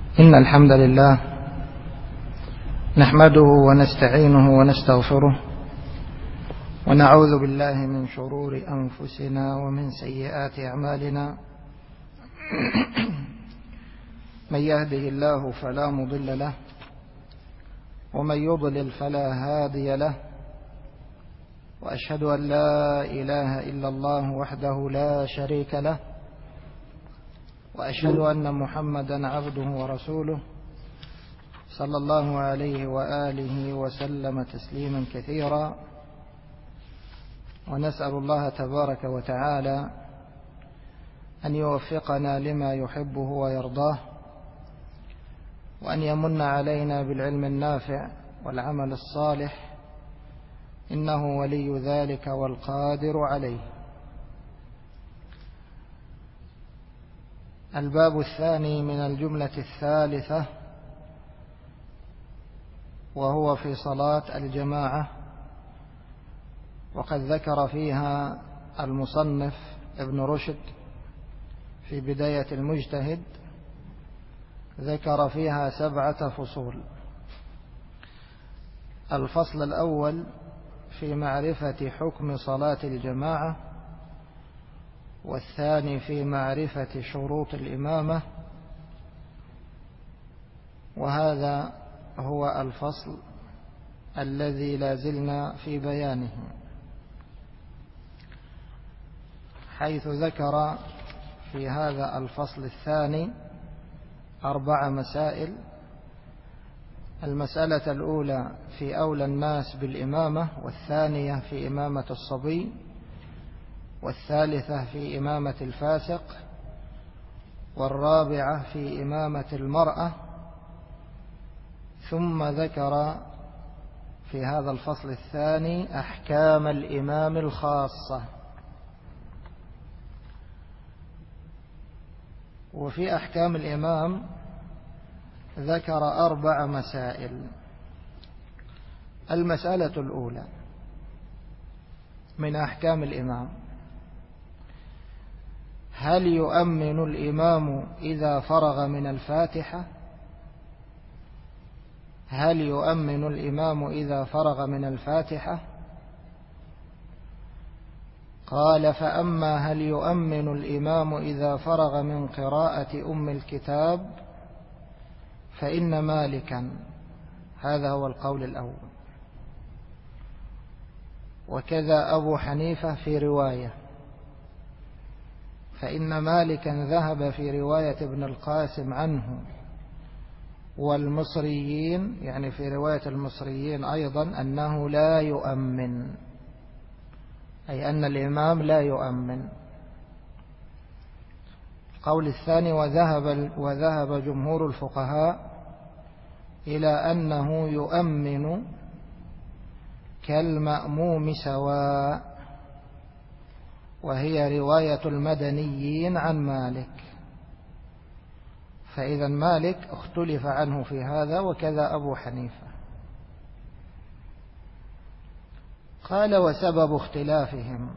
إن الحمد لله نحمده ونستعينه ونستغفره ونعوذ بالله من شرور أنفسنا ومن سيئات أعمالنا. من يهده الله فلا مضل له ومن يضلل فلا هادي له، وأشهد أن لا إله إلا الله وحده لا شريك له، وأشهد أن محمدا عبده ورسوله صلى الله عليه وآله وسلم تسليما كثيرا. ونسأل الله تبارك وتعالى أن يوفقنا لما يحبه ويرضاه، وأن يمن علينا بالعلم النافع والعمل الصالح، إنه ولي ذلك والقادر عليه. الباب الثاني من الجملة الثالثة، وهو في صلاة الجماعة، وقد ذكر فيها المصنف ابن رشد في بداية المجتهد، ذكر فيها 7 فصول. الفصل الأول في معرفة حكم صلاة الجماعة، والثاني في معرفة شروط الإمامة، وهذا هو الفصل الذي لا زلنا في بيانه، حيث ذكر في هذا الفصل الثاني 4 مسائل. المسألة الأولى في أولى الناس بالإمامة، والثانية في إمامة الصبي، والثالثة في إمامة الفاسق، والرابعة في إمامة المرأة. ثم ذكر في هذا الفصل الثاني أحكام الإمام الخاصة. وفي أحكام الإمام ذكر 4 مسائل. المسألة الأولى من أحكام الإمام: هل يؤمن الإمام إذا فرغ من الفاتحة؟ هل يؤمن الإمام إذا فرغ من الفاتحة؟ قال: فأما هل يؤمن الإمام إذا فرغ من قراءة أم الكتاب فإن مالكا، هذا هو القول الأول، وكذا أبو حنيفة في رواية، فإن مالكا ذهب في رواية ابن القاسم عنه والمصريين، يعني في رواية المصريين أيضا، أنه لا يؤمن، أي أن الإمام لا يؤمن. القول الثاني: وذهب جمهور الفقهاء إلى أنه يؤمن كالمأموم سواء، وهي رواية المدنيين عن مالك. فإذا مالك اختلف عنه في هذا، وكذا أبو حنيفة. قال: وسبب اختلافهم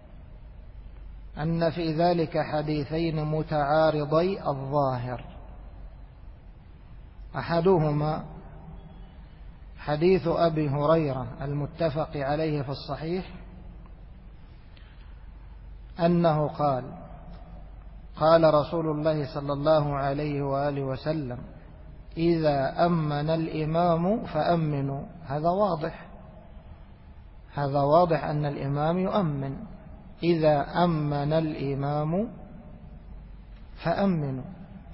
أن في ذلك حديثين متعارضي الظاهر. أحدهما حديث أبي هريرة المتفق عليه في الصحيح، أنه قال: قال رسول الله صلى الله عليه وآله وسلم: إذا أمن الإمام فأمنوا. هذا واضح أن الإمام يؤمن. إذا أمن الإمام فأمنوا.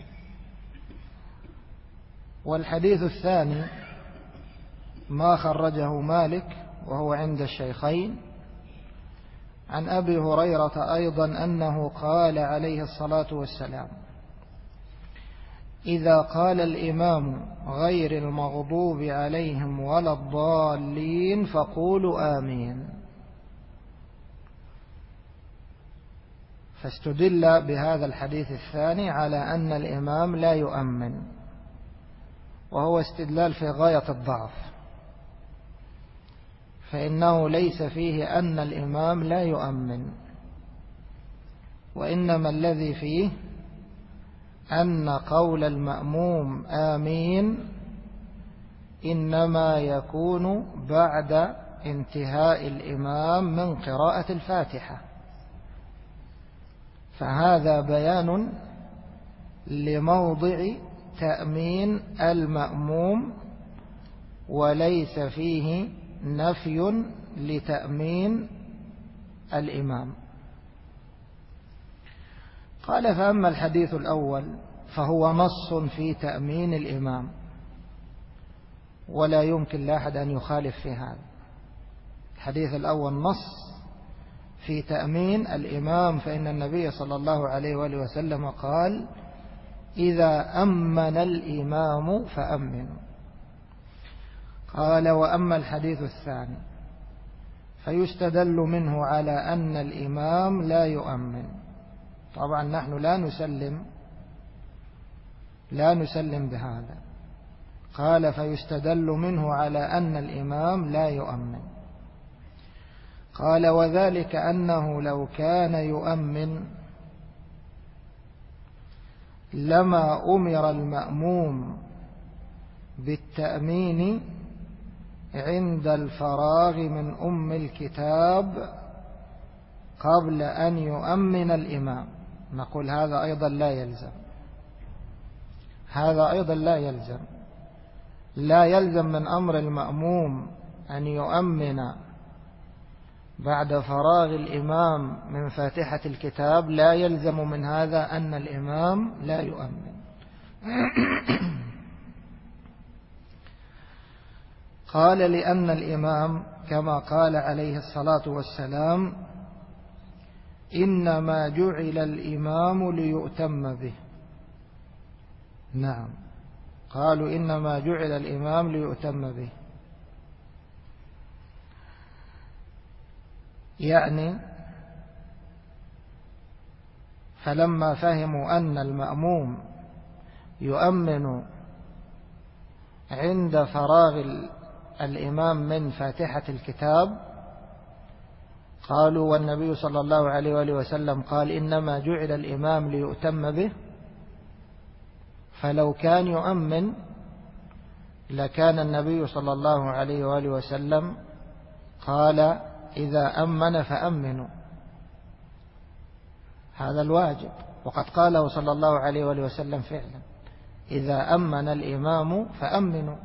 والحديث الثاني ما خرجه مالك وهو عند الشيخين، عن أبي هريرة أيضا أنه قال عليه الصلاة والسلام: إذا قال الإمام غير المغضوب عليهم ولا الضالين فقولوا آمين. فاستدل بهذا الحديث الثاني على أن الإمام لا يؤمن، وهو استدلال في غاية الضعف، فإنه ليس فيه أن الإمام لا يؤمن، وإنما الذي فيه أن قول المأموم آمين إنما يكون بعد انتهاء الإمام من قراءة الفاتحة، فهذا بيان لموضع تأمين المأموم وليس فيه نفي لتأمين الإمام. قال فأما الحديث الأول فهو نص في تأمين الإمام، ولا يمكن لأحد أن يخالف في هذا. الحديث الأول نص في تأمين الإمام، فإن النبي صلى الله عليه وآله وسلم قال: إذا أمن الإمام فأمنوا. قال: وأما الحديث الثاني فيستدل منه على أن الإمام لا يؤمن. طبعا نحن لا نسلم بهذا. قال: فيستدل منه على أن الإمام لا يؤمن. قال: وذلك أنه لو كان يؤمن لما أمر المأموم بالتأمين عند الفراغ من أم الكتاب قبل أن يؤمن الإمام. نقول هذا أيضا لا يلزم من أمر المأموم أن يؤمن بعد فراغ الإمام من فاتحة الكتاب، لا يلزم من هذا أن الإمام لا يؤمن. قال: لأن الإمام كما قال عليه الصلاة والسلام: إنما جعل الإمام ليؤتم به. نعم، قالوا إنما جعل الإمام ليؤتم به، يعني فلما فهموا أن المأموم يؤمن عند فراغ الإمام من فاتحة الكتاب قالوا، والنبي صلى الله عليه وآله وسلم قال: إنما جعل الإمام ليؤتم به، فلو كان يؤمن لكان النبي صلى الله عليه وآله وسلم قال: إذا أمن فأمنوا. هذا الواجب، وقد قاله صلى الله عليه وآله وسلم فعلا: إذا أمن الإمام فأمنوا.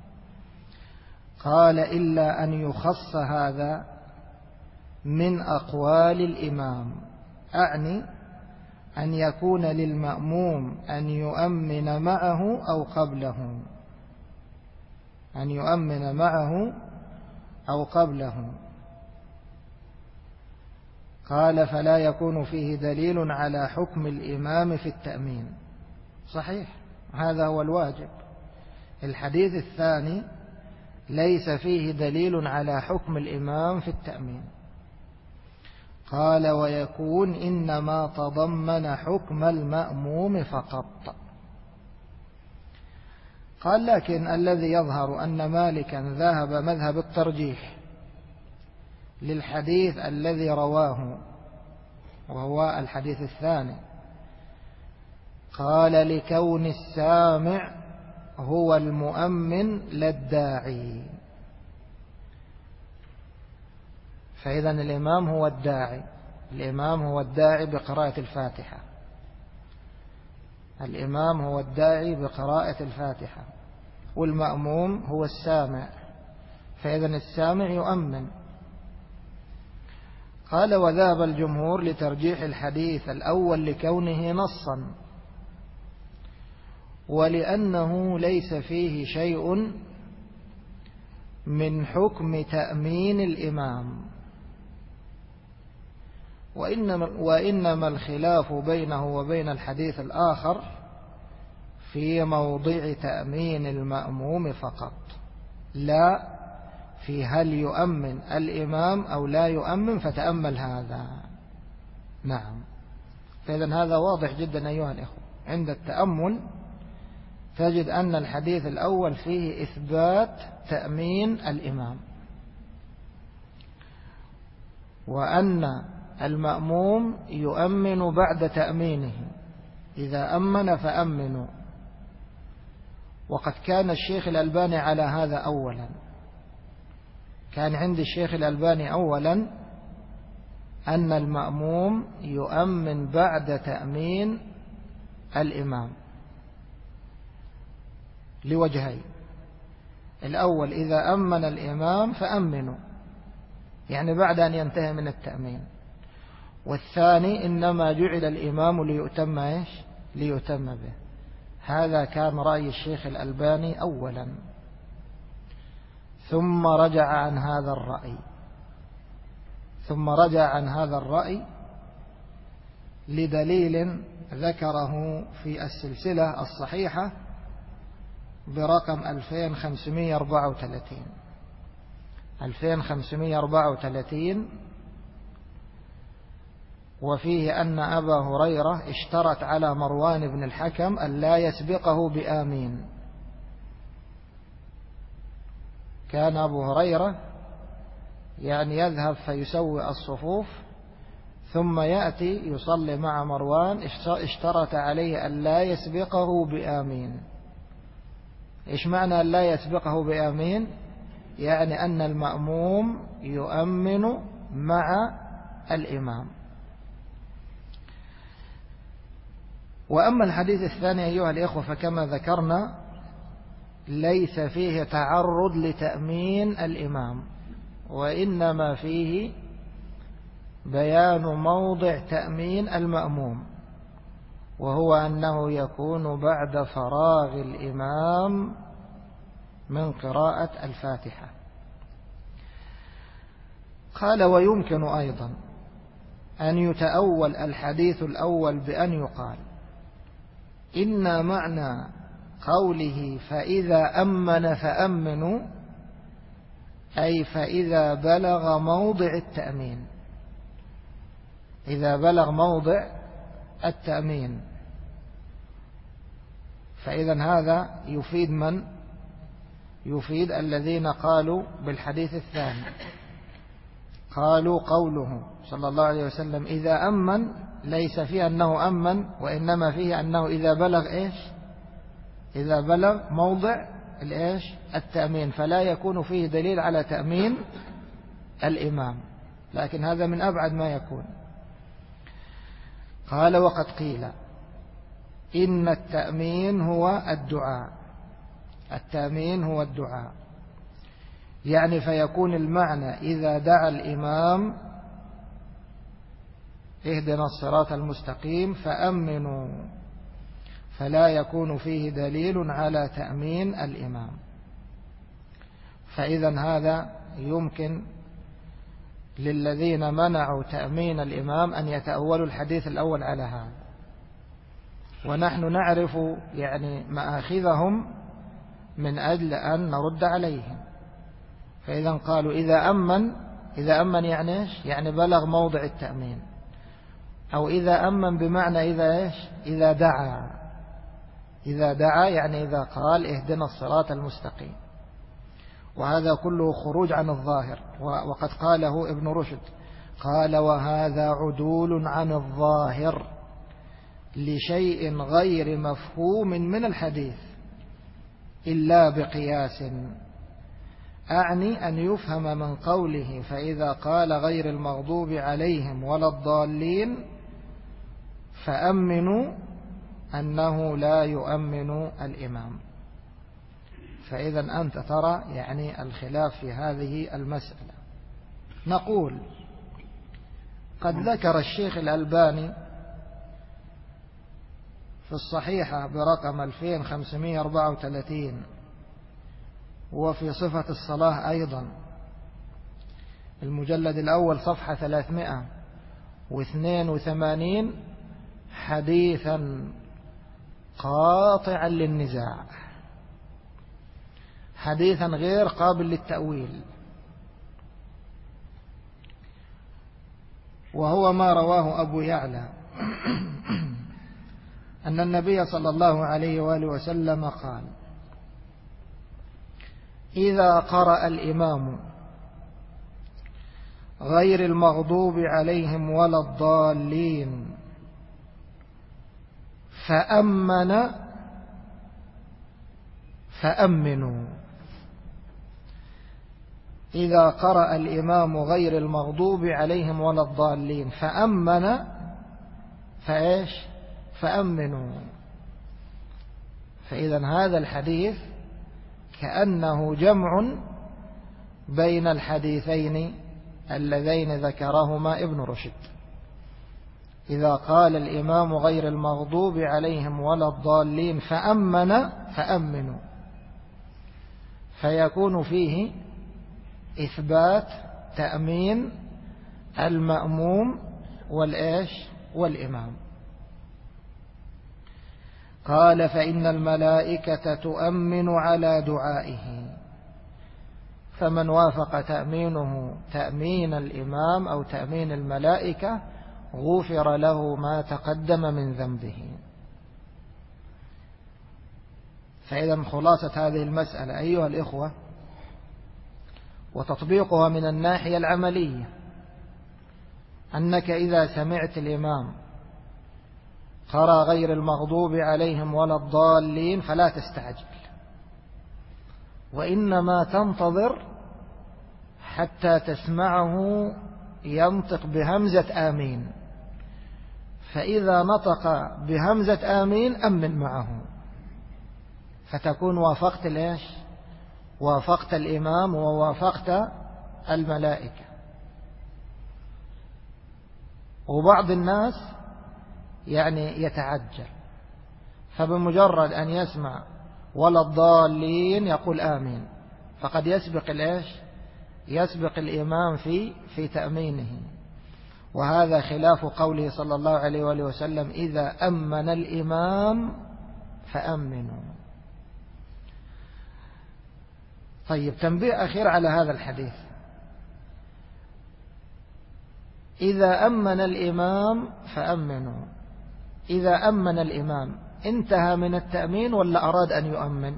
قال: إلا أن يخص هذا من أقوال الإمام، أعني أن يكون للمأموم أن يؤمن معه أو قبله. قال: فلا يكون فيه دليل على حكم الإمام في التأمين. صحيح، هذا هو الواجب. الحديث الثاني ليس فيه دليل على حكم الإمام في التأمين. قال: ويكون إنما تضمن حكم المأموم فقط. قال: لكن الذي يظهر أن مالكا ذهب مذهب الترجيح للحديث الذي رواه، وهو الحديث الثاني. قال: لكون السامع هو المؤمن لا الداعي. فإذا الإمام هو الداعي بقراءة الفاتحة. والمأموم هو السامع، فإذا السامع يؤمن. قال: وذهب الجمهور لترجيح الحديث الأول لكونه نصا، ولأنه ليس فيه شيء من حكم تأمين الإمام، وإنما الخلاف بينه وبين الحديث الآخر في موضع تأمين المأموم فقط، لا في هل يؤمن الإمام أو لا يؤمن، فتأمل هذا. نعم، فإذن هذا واضح جدا أيها الإخوة. عند التأمل تجد أن الحديث الأول فيه إثبات تأمين الإمام، وأن المأموم يؤمن بعد تأمينه، إذا أمن فأمنوا. وقد كان الشيخ الألباني على هذا أولا، كان عند الشيخ الألباني أولا أن المأموم يؤمن بعد تأمين الإمام لوجهين: الأول إذا أمن الإمام فأمنوا، يعني بعد أن ينتهي من التأمين. والثاني إنما جعل الإمام ليؤتم به. هذا كان رأي الشيخ الألباني أولا، ثم رجع عن هذا الرأي لدليل ذكره في السلسلة الصحيحة برقم 2534، وفيه أن أبا هريرة اشترط على مروان بن الحكم أن لا يسبقه بآمين. كان أبو هريرة يعني يذهب فيسوي الصفوف ثم يأتي يصلي مع مروان، اشترط عليه أن لا يسبقه بآمين. إيش معنى أن لا يسبقه بآمين؟ يعني أن المأموم يؤمن مع الإمام. وأما الحديث الثاني أيها الإخوة فكما ذكرنا ليس فيه تعرض لتأمين الإمام، وإنما فيه بيان موضع تأمين المأموم، وهو أنه يكون بعد فراغ الإمام من قراءة الفاتحة. قال: ويمكن أيضا أن يتأول الحديث الأول بأن يقال إن معنى قوله فإذا أمن فأمنوا أي فإذا بلغ موضع التأمين، إذا بلغ موضع التأمين. فإذا هذا يفيد من؟ يفيد الذين قالوا بالحديث الثاني، قالوا قوله صلى الله عليه وسلم إذا أمن ليس فيه أنه أمن، وإنما فيه أنه إذا بلغ إيش؟ إذا بلغ موضع الإيش؟ التأمين، فلا يكون فيه دليل على تأمين الإمام، لكن هذا من أبعد ما يكون. قال: وقد قيل إن التأمين هو الدعاء، التأمين هو الدعاء، يعني فيكون المعنى إذا دعا الإمام اهدنا الصراط المستقيم فأمنوا، فلا يكون فيه دليل على تأمين الإمام. فإذا هذا يمكن للذين منعوا تأمين الإمام أن يتأولوا الحديث الأول على هذا، ونحن نعرف يعني مآخذهم من أجل أن نرد عليهم. فإذا قالوا إذا أمن يعني إيش؟ يعني بلغ موضع التأمين، أو إذا أمن بمعنى إذا إيش؟ إذا دعا يعني إذا قال اهدنا الصراط المستقيم. وهذا كله خروج عن الظاهر، وقد قاله ابن رشد، قال: وهذا عدول عن الظاهر لشيء غير مفهوم من الحديث إلا بقياس، أعني أن يفهم من قوله فإذا قال غير المغضوب عليهم ولا الضالين فأمنوا أنه لا يؤمن الإمام. فإذا أنت ترى يعني الخلاف في هذه المسألة. نقول قد ذكر الشيخ الألباني في الصحيحة برقم 2534 وفي صفة الصلاة أيضا المجلد الأول صفحة 382 حديثا قاطعا للنزاع، حديثا غير قابل للتأويل، وهو ما رواه أبو يعلى أن النبي صلى الله عليه وآله وسلم قال: إذا قرأ الإمام غير المغضوب عليهم ولا الضالين فأمن فأمنوا. إذا قرأ الإمام غير المغضوب عليهم ولا الضالين فأمن فإيش؟ فأمنوا. فإذا هذا الحديث كأنه جمع بين الحديثين اللذين ذكرهما ابن رشد. إذا قال الإمام غير المغضوب عليهم ولا الضالين فأمن فأمنوا، فيكون فيه إثبات تأمين المأموم والإيش والإمام. قال فإن الملائكة تؤمن على دعائه، فمن وافق تأمينه تأمين الإمام أو تأمين الملائكة غفر له ما تقدم من ذنبه. فإذا خلاصة هذه المسألة أيها الإخوة وتطبيقها من الناحية العملية أنك إذا سمعت الإمام قرأ غير المغضوب عليهم ولا الضالين فلا تستعجل، وإنما تنتظر حتى تسمعه ينطق بهمزة آمين، فإذا نطق بهمزة آمين أمن معه، فتكون وافقت الإيش؟ وافقت الإمام ووافقت الملائكة. وبعض الناس يعني يتعجل، فبمجرد أن يسمع ولا الضالين يقول آمين، فقد يسبق الإيش؟ يسبق الإمام في تأمينه. وهذا خلاف قوله صلى الله عليه وآله وسلم إذا أمن الإمام فأمنوا. طيب، تنبيه أخير على هذا الحديث. إذا أمن الإمام فأمنوا، إذا أمن الإمام انتهى من التأمين ولا أراد أن يؤمن؟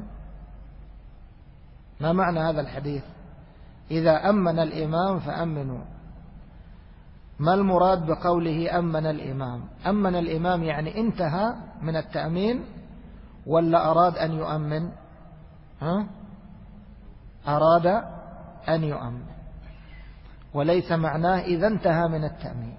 ما معنى هذا الحديث؟ إذا أمن الإمام فأمنوا، ما المراد بقوله أمن الإمام؟ أمن الإمام يعني انتهى من التأمين ولا أراد أن يؤمن؟ أراد أن يؤمن، وليس معناه إذا انتهى من التأمين.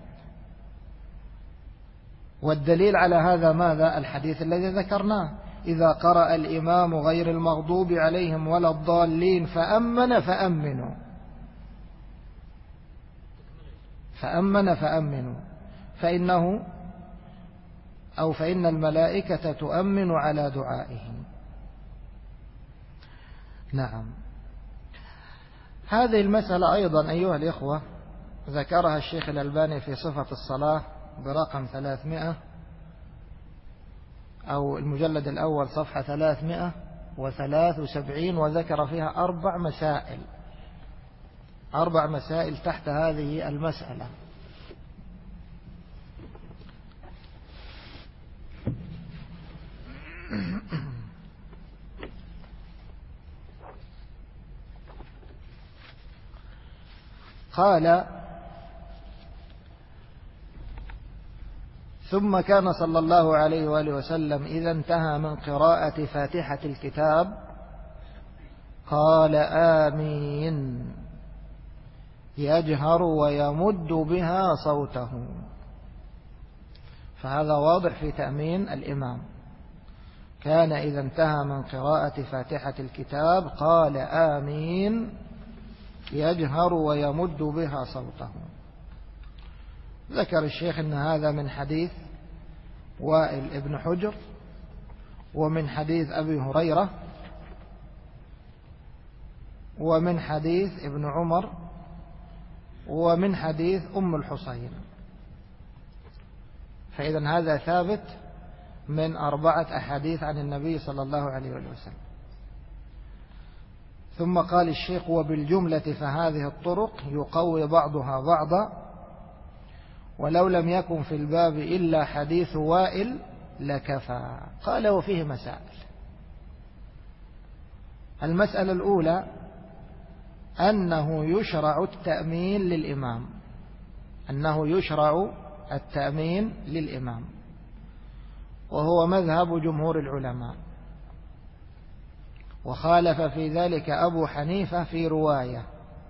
والدليل على هذا ماذا؟ الحديث الذي ذكرناه إذا قرأ الإمام غير المغضوب عليهم ولا الضالين فأمن فأمنوا، فأمن فأمنوا، فإنه أو فإن الملائكة تؤمن على دعائهم. نعم. هذه المسألة أيضا أيها الإخوة ذكرها الشيخ الألباني في صفة الصلاة برقم 300 أو المجلد الأول صفحة 373، وذكر فيها 4 مسائل تحت هذه المسألة. قال ثم كان صلى الله عليه وآله وسلم إذا انتهى من قراءة فاتحة الكتاب قال آمين يجهر ويمد بها صوته. فهذا واضح في تأمين الإمام. كان إذا انتهى من قراءة فاتحة الكتاب قال آمين يجهر ويمد بها صوته. ذكر الشيخ أن هذا من حديث وائل ابن حجر، ومن حديث أبي هريرة، ومن حديث ابن عمر، ومن حديث أم الحصين. فإذا هذا ثابت من 4 أحاديث عن النبي صلى الله عليه وسلم. ثم قال الشيخ وبالجملة فهذه الطرق يقوي بعضها بعضا، ولو لم يكن في الباب إلا حديث وائل لكفى. قال وفيه مسائل. المسألة الأولى أنه يشرع التأمين للإمام، أنه يشرع التأمين للإمام. وهو مذهب جمهور العلماء، وخالف في ذلك أبو حنيفة في رواية،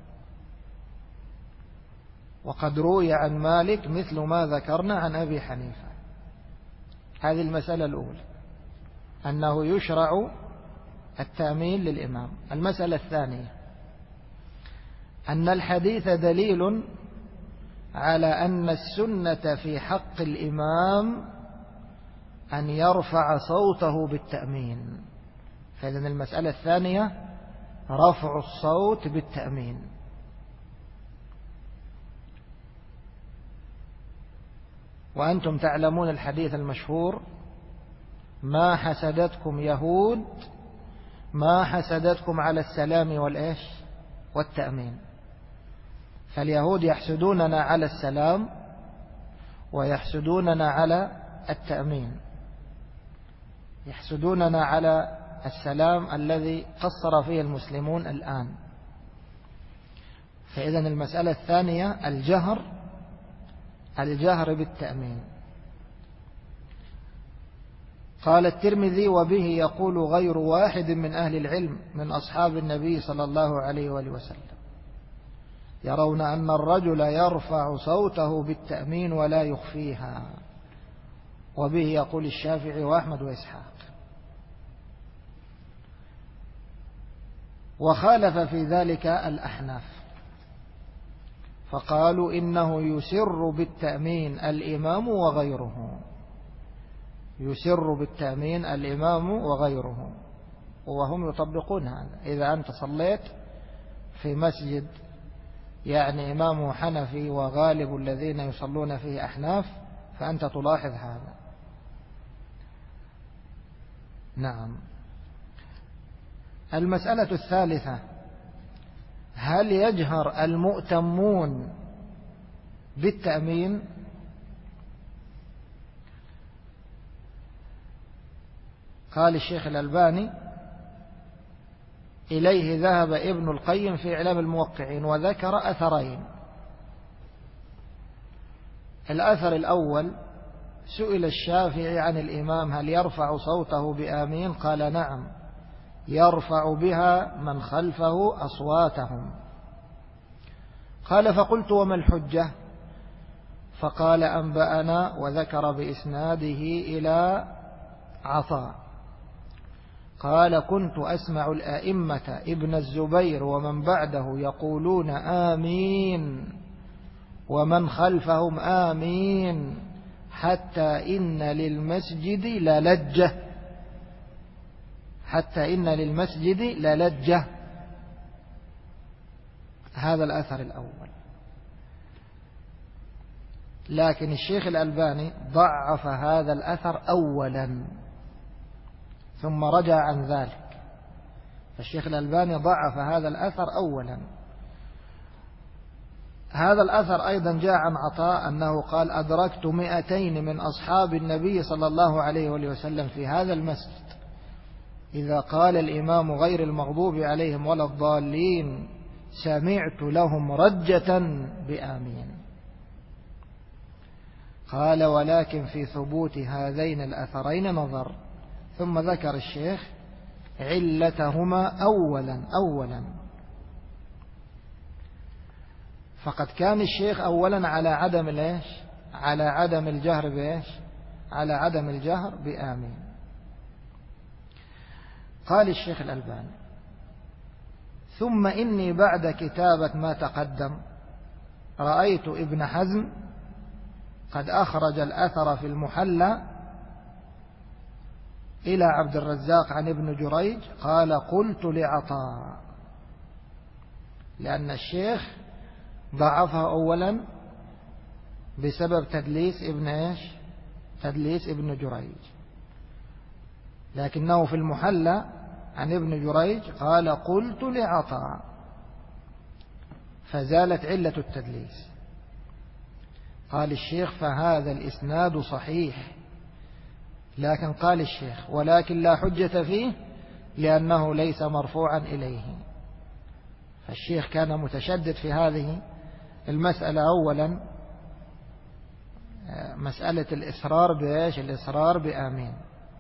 وقد روي عن مالك مثل ما ذكرنا عن أبي حنيفة. هذه المسألة الأولى، أنه يشرع التأمين للإمام. المسألة الثانية أن الحديث دليل على أن السنة في حق الإمام أن يرفع صوته بالتأمين. فإذن المسألة الثانية رفع الصوت بالتأمين. وأنتم تعلمون الحديث المشهور: ما حسدتكم يهود ما حسدتكم على السلام والتأمين. فاليهود يحسدوننا على السلام ويحسدوننا على التأمين. يحسدوننا على السلام الذي قصر فيه المسلمون الآن. فإذن المسألة الثانية الجهر بالتأمين. قال الترمذي: وبه يقول غير واحد من أهل العلم من أصحاب النبي صلى الله عليه وآله وسلم، يرون أن الرجل يرفع صوته بالتأمين ولا يخفيها. وبه يقول الشافعي وأحمد وإسحاق. وخالف في ذلك الأحناف، فقالوا إنه يسر بالتأمين الإمام وغيره. يسر بالتأمين الإمام وغيره، وهم يطبقون هذا. إذا أنت صليت في مسجد يعني إمامه حنفي وغالب الذين يصلون فيه أحناف، فأنت تلاحظ هذا. نعم. المسألة الثالثة: هل يجهر المؤتمون بالتأمين؟ قال الشيخ الألباني: إليه ذهب ابن القيم في إعلام الموقعين، وذكر أثرين. الأثر الأول: سئل الشافعي عن الإمام هل يرفع صوته بآمين؟ قال: نعم، يرفع بها من خلفه أصواتهم. قال: فقلت: وما الحجة؟ فقال: أنبأنا، وذكر بإسناده إلى عطاء قال: كنت أسمع الآئمة ابن الزبير ومن بعده يقولون آمين ومن خلفهم آمين حتى إن للمسجد للجة. هذا الأثر الأول. لكن الشيخ الألباني ضعف هذا الأثر أولا ثم رجع عن ذلك. فالشيخ الألباني ضعف هذا الأثر أولا. هذا الأثر أيضا جاء عن عطاء أنه قال: أدركت 200 من أصحاب النبي صلى الله عليه وسلم في هذا المسجد إذا قال الإمام غير المغضوب عليهم ولا الضالين سمعت لهم رجة بآمين. قال: ولكن في ثبوت هذين الأثرين نظر. ثم ذكر الشيخ علتهما أولا. فقد كان الشيخ أولا على عدم الجهر بآمين. قال الشيخ الألباني: ثم إني بعد كتابة ما تقدم رأيت ابن حزم قد أخرج الأثر في المحلى إلى عبد الرزاق عن ابن جريج قال: قلت لعطاء، لأن الشيخ ضعفها أولا بسبب تدليس ابن جريج، لكنه في المحلى عن ابن جريج قال: قلت لعطاء، فزالت علة التدليس. قال الشيخ: فهذا الإسناد صحيح. لكن قال الشيخ: ولكن لا حجة فيه لأنه ليس مرفوعا إليه. فالشيخ كان متشدد في هذه المسألة أولا، مسألة الإصرار بإيش؟ الإصرار بآمين.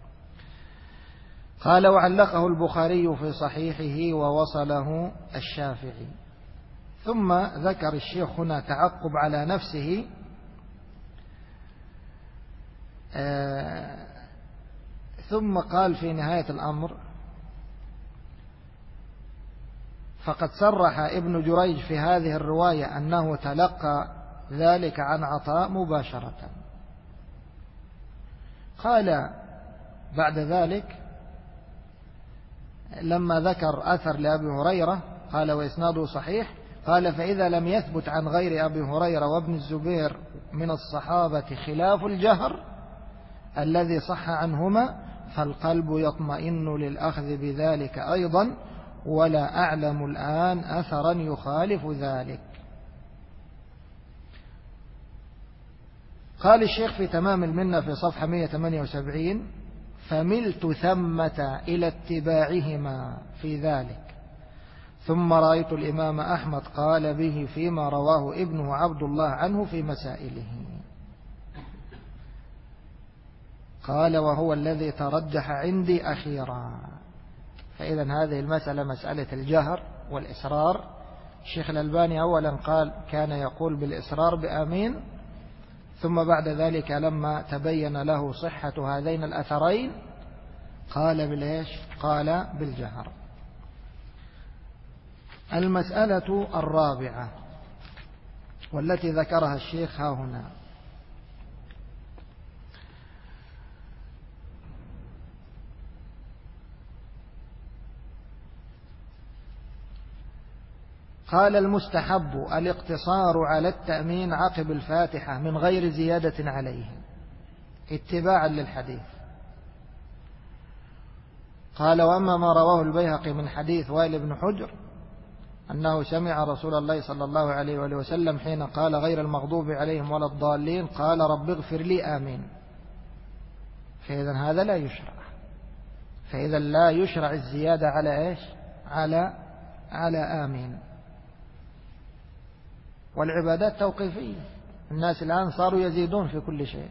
قال وعلقه البخاري في صحيحه ووصله الشافعي. ثم ذكر الشيخ هنا تعقب على نفسه، ثم قال في نهاية الأمر فقد صرح ابن جريج في هذه الرواية أنه تلقى ذلك عن عطاء مباشرة. قال بعد ذلك لما ذكر أثر لأبي هريرة قال وإسناده صحيح، قال فإذا لم يثبت عن غير أبي هريرة وابن الزبير من الصحابة خلاف الجهر الذي صح عنهما فالقلب يطمئن للأخذ بذلك أيضا، ولا أعلم الآن أثرا يخالف ذلك. قال الشيخ في تمام المنة في صفحة 178 فملت ثمة إلى اتباعهما في ذلك، ثم رأيت الإمام أحمد قال به فيما رواه ابنه عبد الله عنه في مسائله. قال وهو الذي ترجح عندي أخيرا. فإذا هذه المسألة مسألة الجهر والإصرار. الشيخ الألباني أولا قال كان يقول بالإصرار بآمين، ثم بعد ذلك لما تبين له صحة هذين الأثرين قال بالإيش؟ قال بالجهر. المسألة الرابعة والتي ذكرها الشيخ ها هنا، قال المستحب الاقتصار على التأمين عقب الفاتحة من غير زيادة عليه اتباعا للحديث. قال وأما ما رواه البيهقي من حديث وائل بن حجر أنه سمع رسول الله صلى الله عليه وآله وسلم حين قال غير المغضوب عليهم ولا الضالين قال رب اغفر لي آمين، فإذا هذا لا يشرع. فإذا لا يشرع الزيادة على إيش؟ على آمين. والعبادات توقيفية، الناس الآن صاروا يزيدون في كل شيء.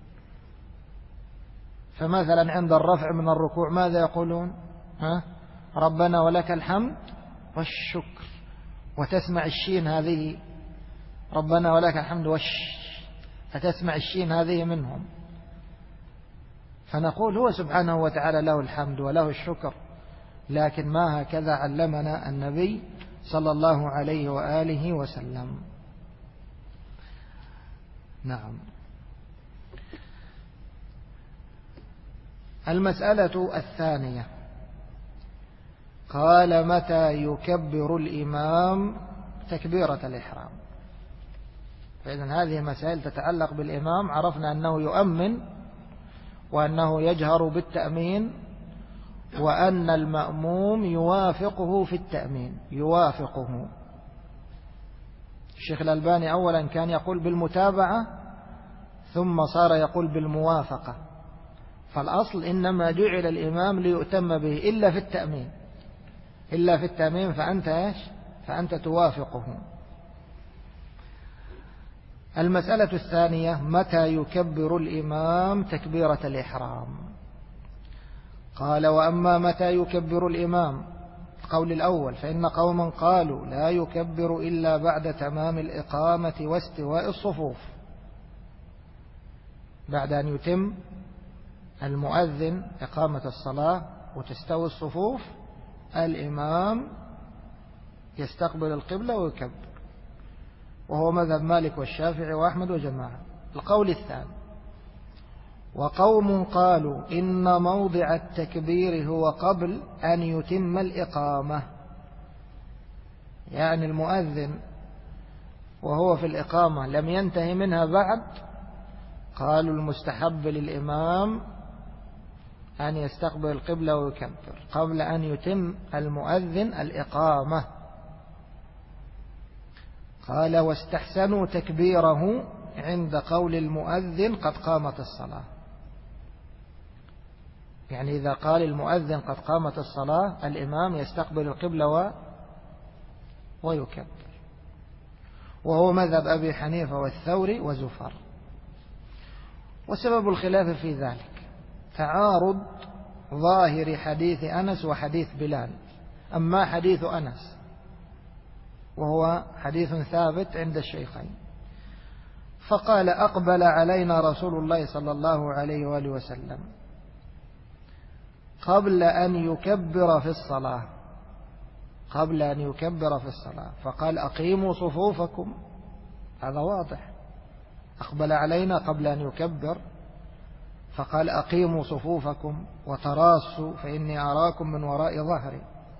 فمثلا عند الرفع من الركوع ماذا يقولون؟ ربنا ولك الحمد والشكر، وتسمع الشين هذه ربنا ولك الحمد فتسمع الشين هذه منهم. فنقول هو سبحانه وتعالى له الحمد وله الشكر، لكن ما هكذا علمنا النبي صلى الله عليه وآله وسلم. نعم. المسألة الثانية قال متى يكبر الإمام تكبيرة الإحرام. فإذن هذه مسائل تتعلق بالإمام. عرفنا أنه يؤمن وأنه يجهر بالتأمين وأن المأموم يوافقه في التأمين، يوافقه. الشيخ الألباني أولا كان يقول بالمتابعة ثم صار يقول بالموافقة. فالأصل إنما جعل الإمام ليؤتم به إلا في التأمين، إلا في التأمين فأنت إيش؟ فأنت توافقه. المسألة الثانية متى يكبر الإمام تكبيرة الإحرام. قال وأما متى يكبر الإمام القول الأول فإن قوما قالوا لا يكبر إلا بعد تمام الإقامة واستواء الصفوف، بعد أن يتم المؤذن إقامة الصلاة وتستوي الصفوف الإمام يستقبل القبلة ويكبر، وهو مذهب مالك والشافعي وأحمد وجماعة. القول الثاني وقوم قالوا إن موضع التكبير هو قبل أن يتم الإقامة، يعني المؤذن وهو في الإقامة لم ينتهي منها بعد، قالوا المستحب للإمام أن يستقبل القبلة ويكبر قبل أن يتم المؤذن الإقامة. قال واستحسنوا تكبيره عند قول المؤذن قد قامت الصلاة، يعني إذا قال المؤذن قد قامت الصلاة الإمام يستقبل القبلة ويكبر، وهو مذهب أبي حنيفة والثوري وزفر. وسبب الخلاف في ذلك تعارض ظاهر حديث أنس وحديث بلال. أما حديث أنس وهو حديث ثابت عند الشيخين، فقال: أقبل علينا رسول الله صلى الله عليه وآله وسلم قبل أن يكبر في الصلاة، قبل أن يكبر في الصلاة، فقال: أقيموا صفوفكم. هذا واضح، أقبل علينا قبل أن يكبر فقال: أقيموا صفوفكم وتراصوا فإني أراكم من وراء ظهري.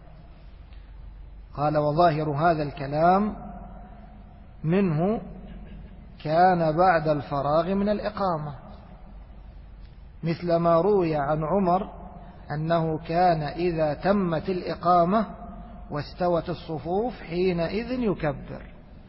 قال: وظاهر هذا الكلام منه كان بعد الفراغ من الإقامة، مثل ما روي عن عمر أنه كان إذا تمت الإقامة واستوت الصفوف حينئذ يكبر.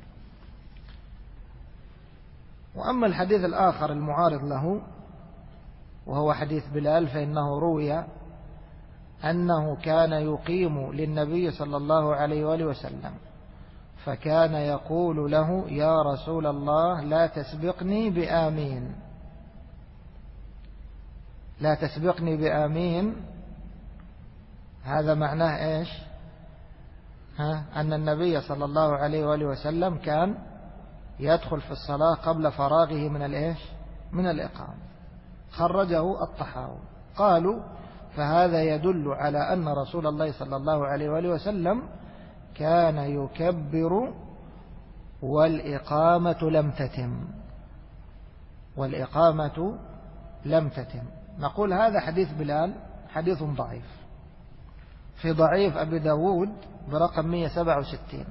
وأما الحديث الآخر المعارض له وهو حديث بلال، فإنه روي أنه كان يقيم للنبي صلى الله عليه وآله وسلم، فكان يقول له: يا رسول الله لا تسبقني بآمين. لا تسبقني بآمين، هذا معناه إيش؟ أن النبي صلى الله عليه وآله وسلم كان يدخل في الصلاة قبل فراغه من الإيش؟ من الإقامة. خرجه الطحاوي. قالوا: فهذا يدل على أن رسول الله صلى الله عليه وآله وسلم كان يكبر والإقامة لم تتم، والإقامة لم تتم. نقول هذا حديث بلال حديث ضعيف، في ضعيف أبي داود برقم 167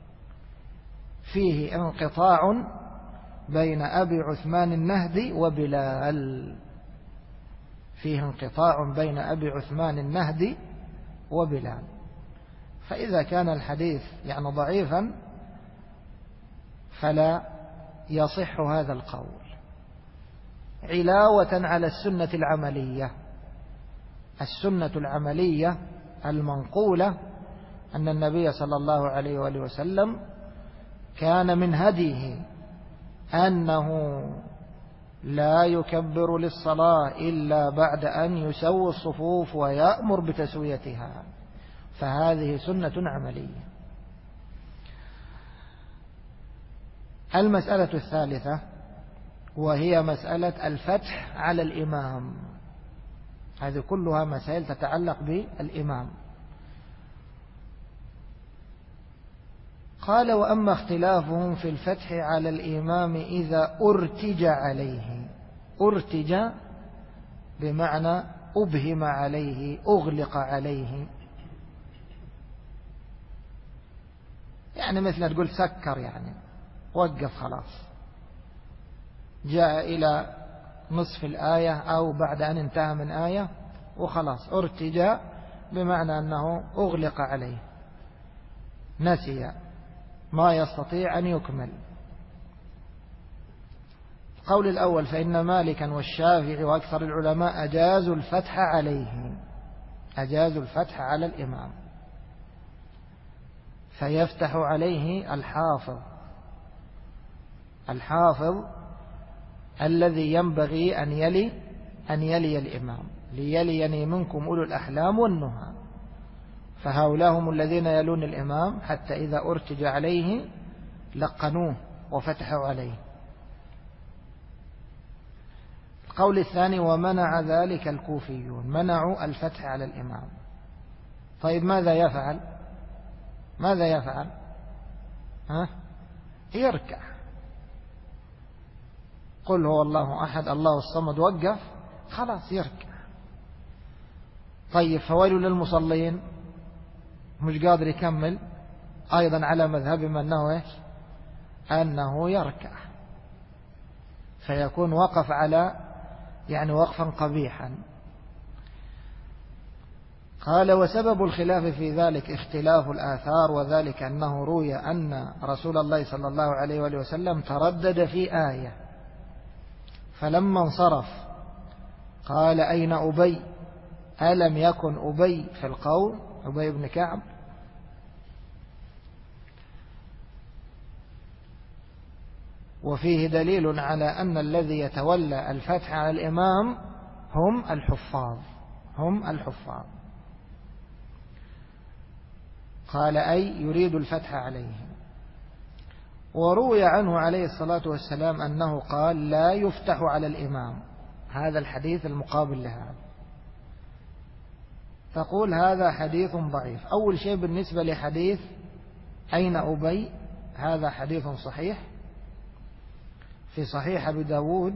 فيه انقطاع بين أبي عثمان النهدي وبلال، فيه انقطاع بين أبي عثمان النهدي وبلال. فإذا كان الحديث يعني ضعيفا فلا يصح هذا القول، علاوة على السنة العملية. السنة العملية المنقولة أن النبي صلى الله عليه وآله وسلم كان من هديه أنه لا يكبر للصلاة إلا بعد أن يسوي الصفوف ويأمر بتسويتها، فهذه سنة عملية. المسألة الثالثة وهي مسألة الفتح على الإمام. هذه كلها مسائل تتعلق بالإمام. قال: وأما اختلافهم في الفتح على الإمام إذا أرتج عليه. أرتج بمعنى أبهم عليه، أغلق عليه، يعني مثل تقول سكر، يعني وقف خلاص، جاء إلى نصف الآية أو بعد أن انتهى من آية وخلاص. ارتج بمعنى أنه أغلق عليه، نسي ما يستطيع أن يكمل. القول الأول: فإن مالكا والشافعي وأكثر العلماء أجازوا الفتح عليه، أجازوا الفتح على الإمام، فيفتح عليه الحافظ، الحافظ الذي ينبغي أن يلي الإمام، ليليني منكم أولو الأحلام والنهى، فهؤلاء هم الذين يلون الإمام حتى إذا أرتج عليه لقنوه وفتحوا عليه. القول الثاني: ومنع ذلك الكوفيون، منعوا الفتح على الإمام. طيب ماذا يفعل؟ ماذا يفعل؟ يركع. قل هو الله أحد الله الصمد، وقف خلاص يركع. طيب فويل للمصلين، مش قادر يكمل، أيضا على مذهبهم أنه يركع، فيكون وقف على يعني وقفا قبيحا. قال: وسبب الخلاف في ذلك اختلاف الآثار، وذلك أنه روي أن رسول الله صلى الله عليه وآله وسلم تردد في آية، فلما انصرف قال: أين أبي؟ ألم يكن أبي في القوم؟ أبي بن كعب. وفيه دليل على أن الذي يتولى الفتح على الإمام هم الحفاظ. قال أي يريد الفتح عليه. وروي عنه عليه الصلاة والسلام أنه قال لا يفتح على الإمام، هذا الحديث المقابل لهذا. تقول هذا حديث ضعيف. أول شيء بالنسبة لحديث أين أبي، هذا حديث صحيح في صحيح أبي داود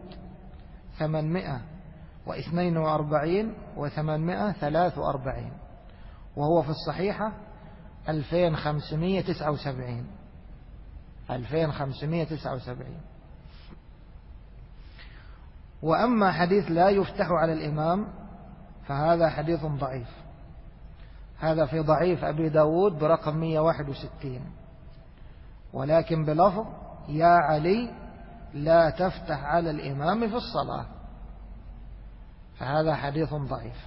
842 و843، وهو في الصحيحة 2579. وأما حديث لا يفتح على الإمام فهذا حديث ضعيف، هذا في ضعيف أبي داود برقم 161، ولكن بلفظ يا علي لا تفتح على الإمام في الصلاة، فهذا حديث ضعيف.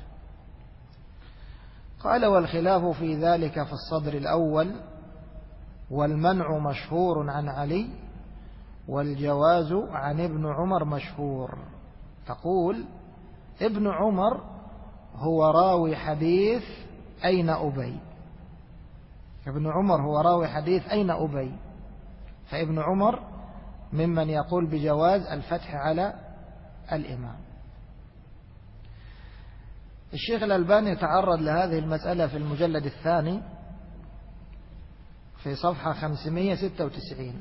قال والخلاف في ذلك في الصدر الأول، والمنع مشهور عن علي، والجواز عن ابن عمر مشهور. تقول ابن عمر هو راوي حديث أين أبي، ابن عمر هو راوي حديث أين أبي، فابن عمر ممن يقول بجواز الفتح على الإمام. الشيخ الألباني تعرض لهذه المسألة في المجلد الثاني في صفحة 596.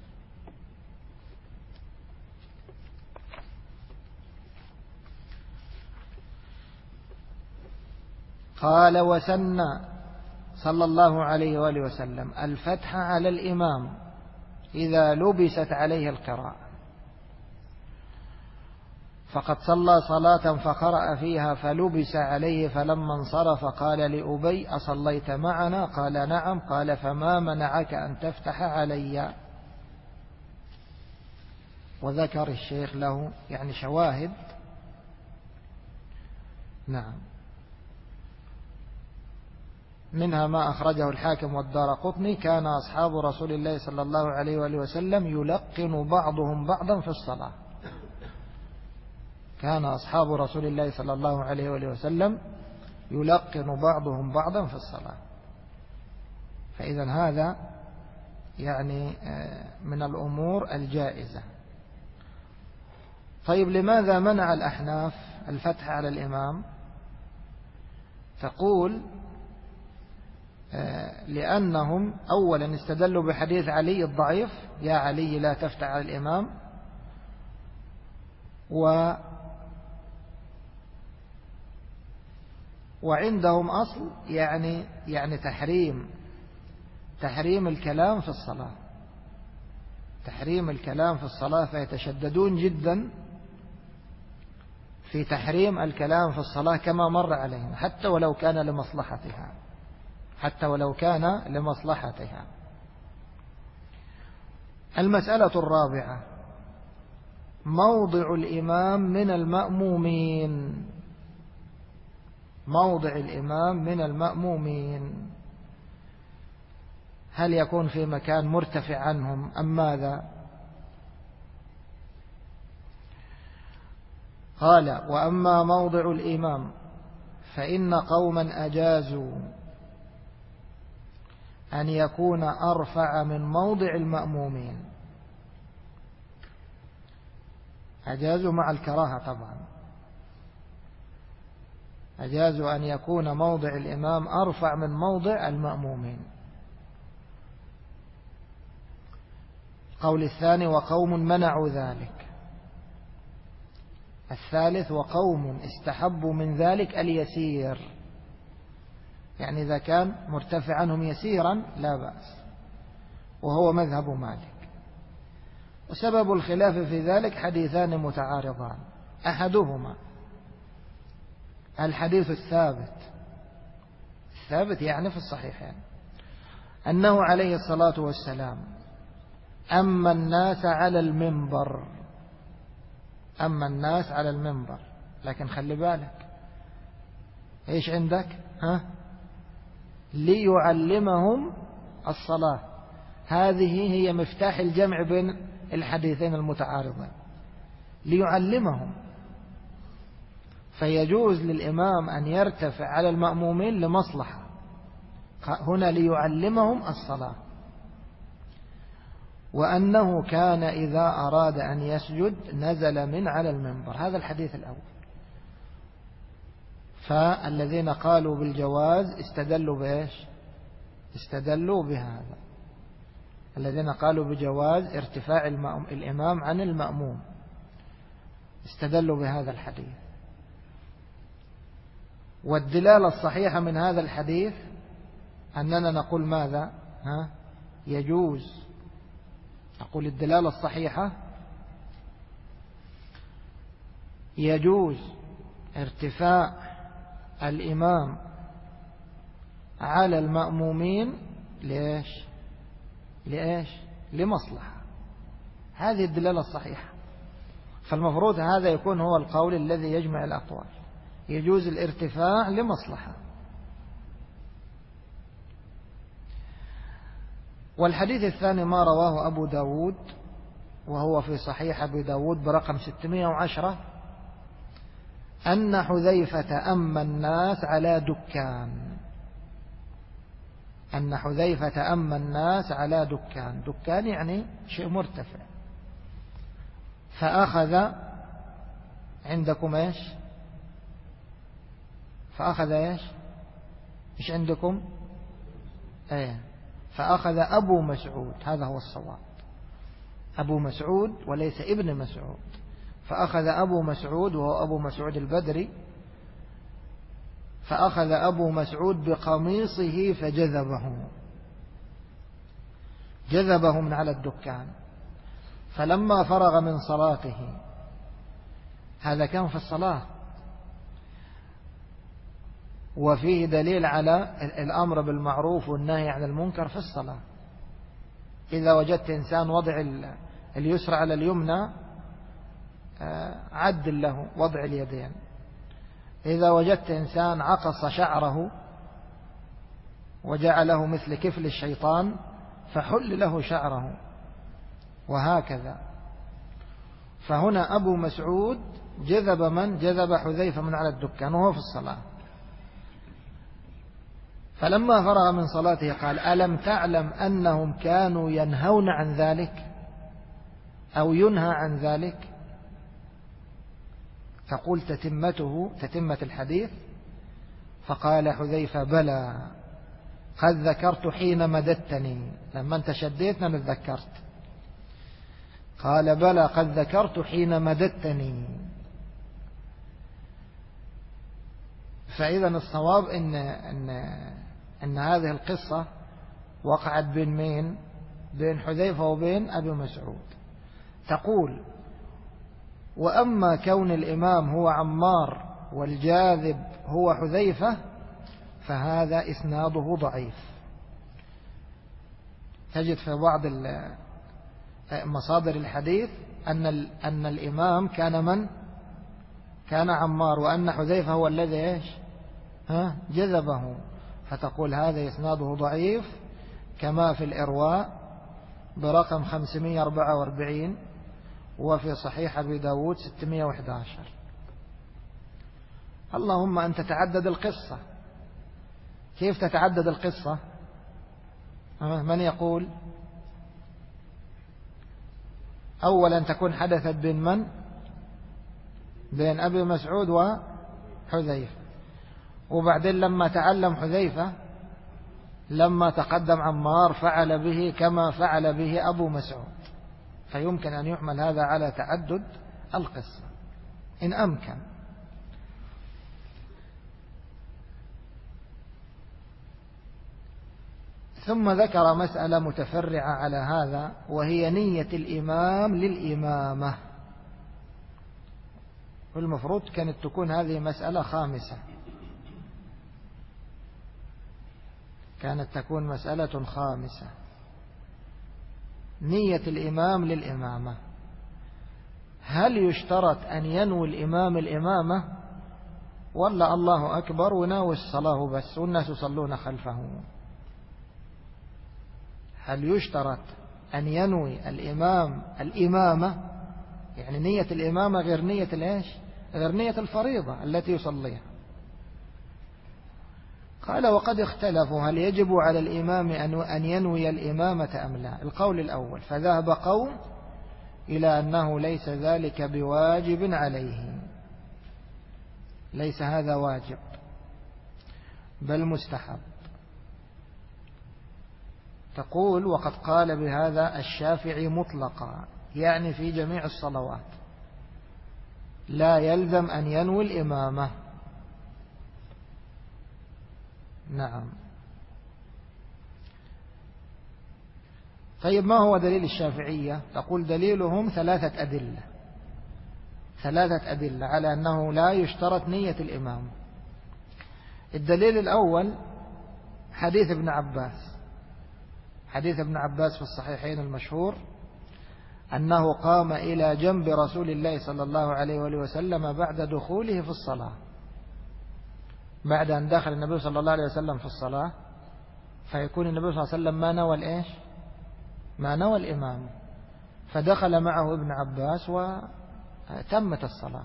قال وسن صلى الله عليه وآله وسلم الفتح على الإمام إذا لبست عليه القراءة، فقد صلى صلاة فقرأ فيها فلبس عليه، فلما انصرف قال لأبي أصليت معنا؟ قال نعم. قال فما منعك أن تفتح علي؟ وذكر الشيخ له يعني شواهد. نعم، منها ما أخرجه الحاكم والدارقطني كان أصحاب رسول الله صلى الله عليه وآله وسلم يلقن بعضهم بعضا في الصلاة، كان أصحاب رسول الله صلى الله عليه وآله وسلم يلقن بعضهم بعضا في الصلاة. فإذا هذا يعني من الأمور الجائزة. طيب لماذا منع الأحناف الفتح على الإمام؟ تقول لأنهم أولا استدلوا بحديث علي الضعيف يا علي لا تفتح على الإمام، وعندهم أصل يعني تحريم الكلام في الصلاة، تحريم الكلام في الصلاة، فيتشددون جدا في تحريم الكلام في الصلاة كما مر عليهم، حتى ولو كان لمصلحتها. المسألة الرابعة موضع الإمام من المأمومين، موضع الإمام من المأمومين هل يكون في مكان مرتفع عنهم أم ماذا؟ قال وأما موضع الإمام فإن قوما أجازوا أن يكون أرفع من موضع المأمومين، أجازوا مع الكراهة طبعا، أجازوا أن يكون موضع الإمام أرفع من موضع المأمومين. قول الثاني وقوم منعوا ذلك. الثالث وقوم استحبوا من ذلك اليسير، يعني إذا كان مرتفع عنهم يسيرا لا بأس، وهو مذهب مالك. وسبب الخلاف في ذلك حديثان متعارضان، أحدهما الحديث الثابت يعني في الصحيحين أنه عليه الصلاة والسلام أما الناس على المنبر، لكن خلي بالك إيش عندك ليعلمهم الصلاة، هذه هي مفتاح الجمع بين الحديثين المتعارضين ليعلمهم. فيجوز للإمام أن يرتفع على المأمومين لمصلحة، هنا ليعلمهم الصلاة. وأنه كان إذا أراد أن يسجد نزل من على المنبر، هذا الحديث الأول. فالذين قالوا بالجواز استدلوا بإيش؟ استدلوا بهذا. الذين قالوا بجواز ارتفاع الإمام عن المأموم استدلوا بهذا الحديث. والدلالة الصحيحة من هذا الحديث أننا نقول ماذا؟ يجوز. أقول الدلالة الصحيحة يجوز ارتفاع الإمام على المأمومين. ليش؟ لمصلحة. هذه الدلالة الصحيحة. فالمفروض هذا يكون هو القول الذي يجمع الأقوال، يجوز الارتفاع لمصلحة. والحديث الثاني ما رواه أبو داود وهو في صحيح أبي داود برقم 610 أن حذيفة أما الناس على دكان. أن حذيفة أما الناس على دكان، دكان يعني شيء مرتفع. فأخذ عندكم إيش؟ فأخذ إيش؟ إيش عندكم؟ فأخذ أبو مسعود، هذا هو الصواب، أبو مسعود وليس ابن مسعود. فأخذ أبو مسعود وهو أبو مسعود البدري، فأخذ أبو مسعود بقميصه جذبه من على الدكان. فلما فرغ من صلاته، هذا كان في الصلاة، وفيه دليل على الأمر بالمعروف والنهي عن المنكر في الصلاة. إذا وجدت إنسان وضع اليسرى على اليمنى عدل له وضع اليدين. إذا وجدت إنسان عقص شعره وجعله مثل كفل الشيطان فحل له شعره، وهكذا. فهنا أبو مسعود جذب حذيفة من على الدكان وهو في الصلاة. فلما فرغ من صلاته قال: ألم تعلم أنهم كانوا ينهون عن ذلك أو ينهى عن ذلك؟ تقول تتمة الحديث. فقال حذيفة: بلى قد ذكرت حين مددتني، لما انت شديتنا نتذكرت. قال: بلى قد ذكرت حين مددتني. فإذا الصواب إن هذه القصة وقعت بين مين؟ بين حذيفة وبين أبي مسعود. تقول: وأما كون الإمام هو عمار والجاذب هو حذيفة فهذا إسناده ضعيف. تجد في بعض مصادر الحديث أن الإمام كان من؟ كان عمار، وأن حذيفة هو الذي إيش؟ جذبه. فتقول هذا إسناده ضعيف، كما في الإرواء برقم 544 وفي صحيح أبي داود 611. اللهم أن تتعدد القصة. كيف تتعدد القصة؟ من يقول؟ أولا تكون حدثت بين من؟ بين أبي مسعود وحذيفة. وبعدين لما تعلم حذيفة لما تقدم عمار فعل به كما فعل به أبو مسعود. فيمكن أن يحمل هذا على تعدد القصة إن أمكن. ثم ذكر مسألة متفرعة على هذا، وهي نية الإمام للإمامة. والمفروض كانت تكون هذه مسألة خامسة، كانت تكون مسألة خامسة، نية الإمام للإمامة. هل يشترط أن ينوي الإمام الإمامة، ولا الله أكبر وناوي الصلاة بس والناس يصلون خلفه؟ هل يشترط أن ينوي الإمام الإمامة، يعني نية الإمامة غير نية الإيش؟ غير نية الفريضة التي يصليها. قال وقد اختلفوا هل يجب على الإمام أن ينوي الإمامة أم لا. القول الأول، فذهب قوم إلى أنه ليس ذلك بواجب عليه، ليس هذا واجب بل مستحب. تقول وقد قال بهذا الشافعي مطلقا، يعني في جميع الصلوات لا يلزم أن ينوي الإمامة. نعم. طيب ما هو دليل الشافعية؟ تقول دليلهم ثلاثة أدلة على أنه لا يشترط نية الإمام. الدليل الأول حديث ابن عباس في الصحيحين المشهور أنه قام إلى جنب رسول الله صلى الله عليه وآله وسلم بعد دخوله في الصلاة، بعد أن دخل النبي صلى الله عليه وسلم في الصلاة، فيكون النبي صلى الله عليه وسلم ما نوى الإيش؟ ما نوى الإمام، فدخل معه ابن عباس وتمت الصلاة.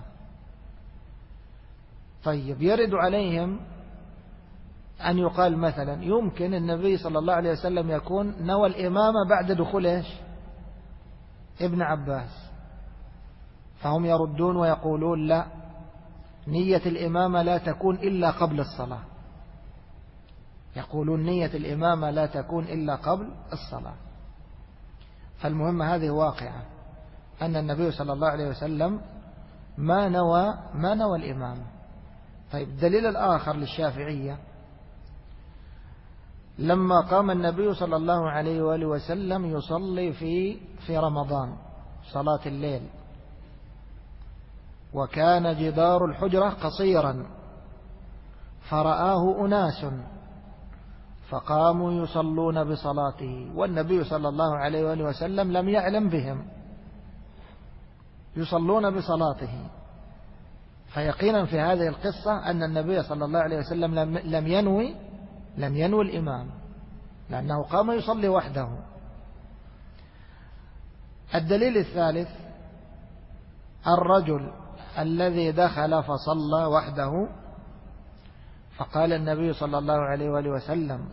طيب يرد عليهم أن يقال مثلا يمكن النبي صلى الله عليه وسلم يكون نوى الإمامة بعد دخول إيش؟ ابن عباس، فهم يردون ويقولون لا، نية الإمامة لا تكون إلا قبل الصلاة. يقولون نية الإمامة لا تكون إلا قبل الصلاة. فالمهم هذه واقعة أن النبي صلى الله عليه وسلم ما نوى الإمامة. طيب الدليل الآخر للشافعية، لما قام النبي صلى الله عليه وآله وسلم يصلي في رمضان صلاة الليل، وكان جدار الحجرة قصيرا، فرآه أناس فقاموا يصلون بصلاته، والنبي صلى الله عليه وآله وسلم لم يعلم بهم، يصلون بصلاته. فيقينا في هذه القصة أن النبي صلى الله عليه وسلم لم ينوي الإمام، لأنه قام يصلي وحده. الدليل الثالث الرجل الذي دخل فصلى وحده، فقال النبي صلى الله عليه وآله وسلم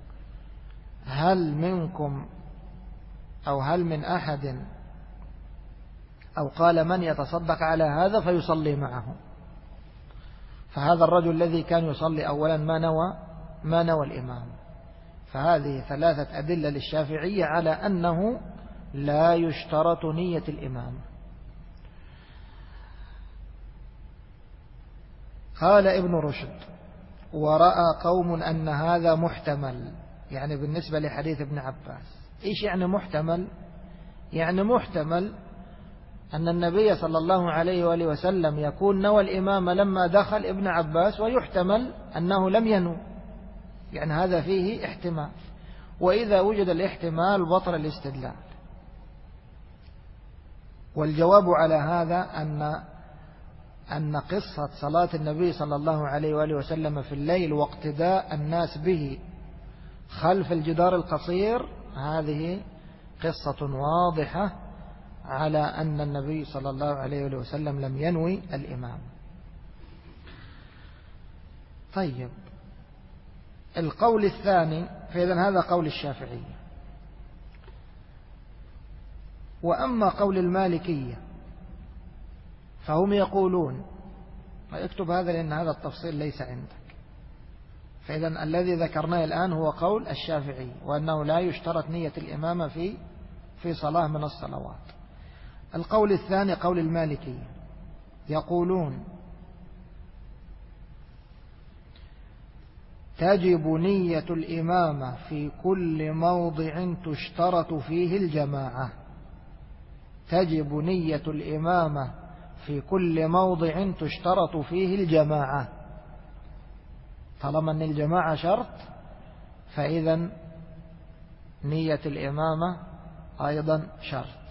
هل منكم أو هل من أحد، أو قال من يتصدق على هذا فيصلي معه. فهذا الرجل الذي كان يصلي أولا ما نوى الإمام. فهذه ثلاثة أدلة للشافعية على أنه لا يشترط نية الإمام. قال ابن رشد ورأى قوم أن هذا محتمل، يعني بالنسبة لحديث ابن عباس. إيش يعني محتمل؟ يعني محتمل أن النبي صلى الله عليه وآله وسلم يكون نوى الإمام لما دخل ابن عباس، ويحتمل أنه لم ينو، يعني هذا فيه احتمال. وإذا وجد الاحتمال بطل الاستدلال. والجواب على هذا أن قصة صلاة النبي صلى الله عليه وآله وسلم في الليل واقتداء الناس به خلف الجدار القصير، هذه قصة واضحة على أن النبي صلى الله عليه وآله وسلم لم ينوي الإمام. طيب القول الثاني، فإذن هذا قول الشافعي. وأما قول المالكية فهم يقولون، اكتب هذا لأن هذا التفصيل ليس عندك. فإذن الذي ذكرناه الآن هو قول الشافعي، وأنه لا يشترط نية الإمامة في صلاة من الصلوات. القول الثاني قول المالكية، يقولون تجب نية الإمامة في كل موضع تشترط فيه الجماعة. تجب نية الإمامة في كل موضع تشترط فيه الجماعة. طالما أن الجماعة شرط، فإذا نية الإمامة أيضا شرط.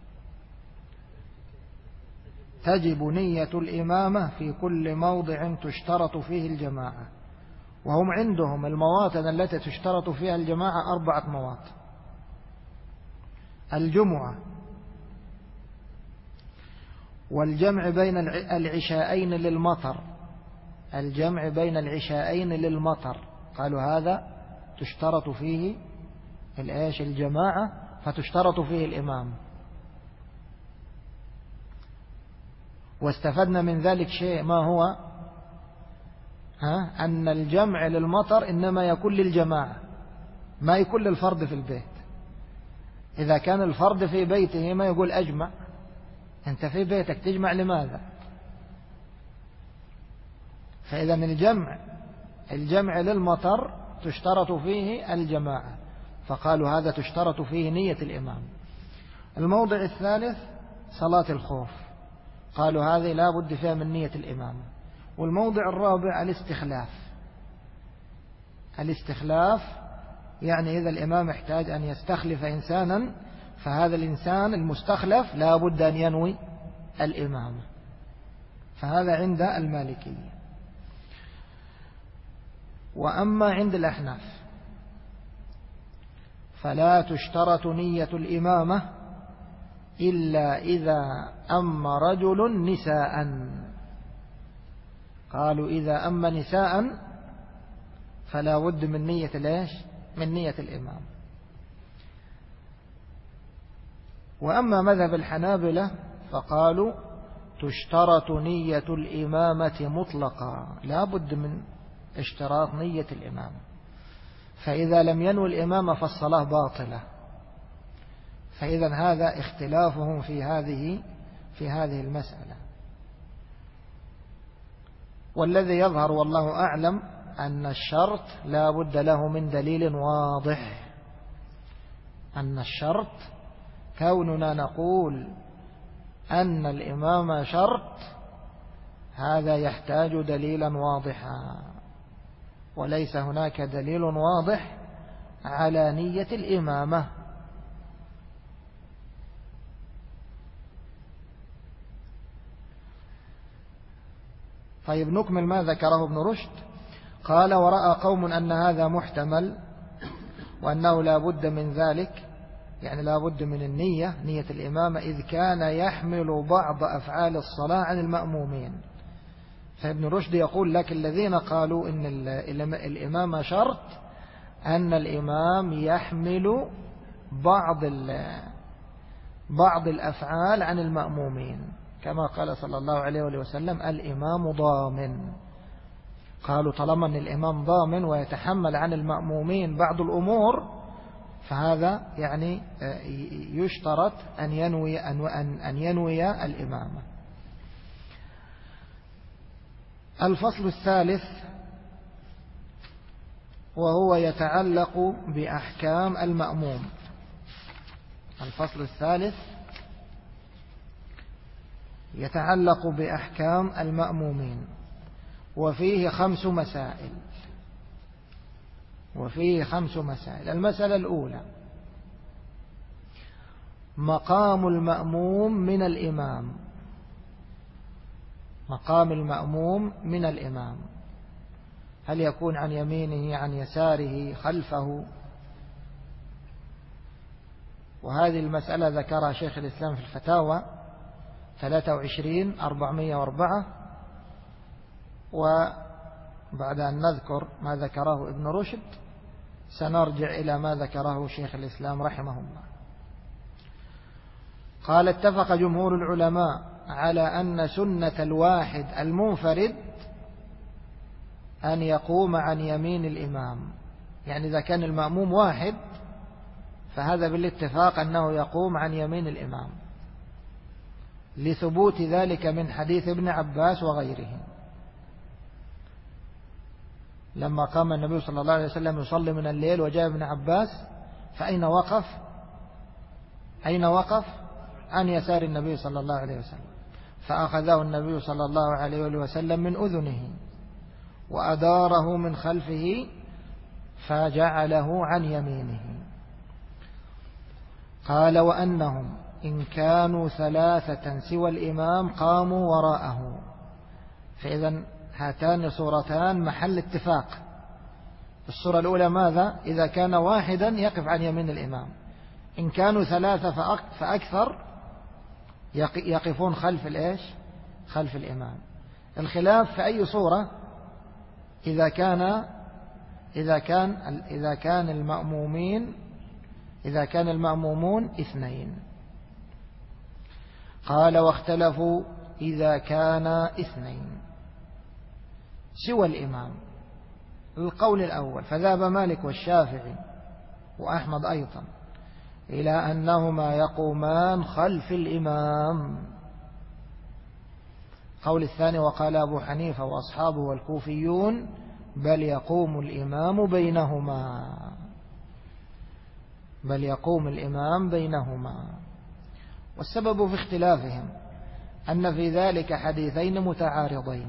تجب نية الإمامة في كل موضع تشترط فيه الجماعة. وهم عندهم المواطن التي تشترط فيها الجماعة 4 مواطن. الجمعة، والجمع بين العشاءين للمطر، الجمع بين العشاءين للمطر، قالوا هذا تشترط فيه الجماعة، فتشترط فيه الإمام. واستفدنا من ذلك شيء، ما هو؟ أن الجمع للمطر إنما يكون للجماعة، ما يكون للفرد في البيت. إذا كان الفرد في بيته ما يقول أجمع، أنت في بيتك تجمع لماذا؟ فإذا الجمع للمطر تشترط فيه الجماعة، فقالوا هذا تشترط فيه نية الإمام. الموضع الثالث صلاة الخوف، قالوا هذه لا بد فيها من نية الإمام. والموضع الرابع الاستخلاف، يعني إذا الإمام احتاج أن يستخلف إنسانا، فهذا الإنسان المستخلف لا بد أن ينوي الإمامة، فهذا عند المالكية. وأما عند الأحناف فلا تشترط نية الإمامة إلا إذا أم رجل نساء. قالوا إذا أم نساء فلا بد من نية من نية الإمام. وأما مذهب الحنابلة فقالوا تشترط نية الإمامة مطلقا، لا بد من اشتراط نية الإمامة، فإذا لم ينوي الإمامة فالصلاة باطلة. فإذا هذا اختلافهم في هذه المسألة. والذي يظهر والله أعلم أن الشرط لا بد له من دليل واضح، أن الشرط كوننا نقول أن الإمام شرط هذا يحتاج دليلا واضحا، وليس هناك دليل واضح على نية الإمامة. طيب نكمل ما ذكره ابن رشد. قال ورأى قوم أن هذا محتمل، وأنه لا بد من ذلك، يعني لا بد من نية الإمامة، إذ كان يحمل بعض أفعال الصلاة عن المأمومين. فابن رشد يقول لك الذين قالوا إن الإمامة شرط أن الإمام يحمل بعض الأفعال عن المأمومين، كما قال صلى الله عليه وسلم الإمام ضامن. قالوا طالما أن الإمام ضامن ويتحمل عن المأمومين بعض الأمور، فهذا يعني يشترط أن ينوي الإمامة. الفصل الثالث وهو يتعلق بأحكام المأموم. الفصل الثالث يتعلق بأحكام المأمومين، وفيه 5 مسائل. المسألة الأولى مقام المأموم من الإمام. مقام المأموم من الإمام، هل يكون عن يمينه، عن يساره، خلفه؟ وهذه المسألة ذكرها شيخ الإسلام في الفتاوى 23/404. وبعد أن نذكر ما ذكره ابن رشد سنرجع إلى ما ذكره شيخ الإسلام رحمه الله. قال اتفق جمهور العلماء على أن سنة الواحد المنفرد أن يقوم عن يمين الإمام، يعني إذا كان المأموم واحد فهذا بالاتفاق أنه يقوم عن يمين الإمام، لثبوت ذلك من حديث ابن عباس وغيره. لما قام النبي صلى الله عليه وسلم يصلي من الليل وجاء ابن عباس، فأين وقف؟ عن يسار النبي صلى الله عليه وسلم، فأخذه النبي صلى الله عليه وسلم من أذنه وأداره من خلفه فجعله عن يمينه. قال وأنهم إن كانوا 3 سوى الإمام قاموا وراءه. فإذا هاتان صورتان محل اتفاق. الصورة الأولى ماذا؟ إذا كان واحدا يقف عن يمين الإمام، إن كانوا 3 فأكثر يقفون خلف الإيش؟ خلف الإمام. الخلاف في أي صورة؟ إذا كان المأمومون 2. قال واختلفوا إذا كان 2 سوى الإمام. القول الأول فذهب مالك والشافعي وأحمد أيضا إلى أنهما يقومان خلف الإمام. قول الثاني وقال أبو حنيفة وأصحابه والكوفيون بل يقوم الإمام بينهما. والسبب في اختلافهم أن في ذلك حديثين متعارضين.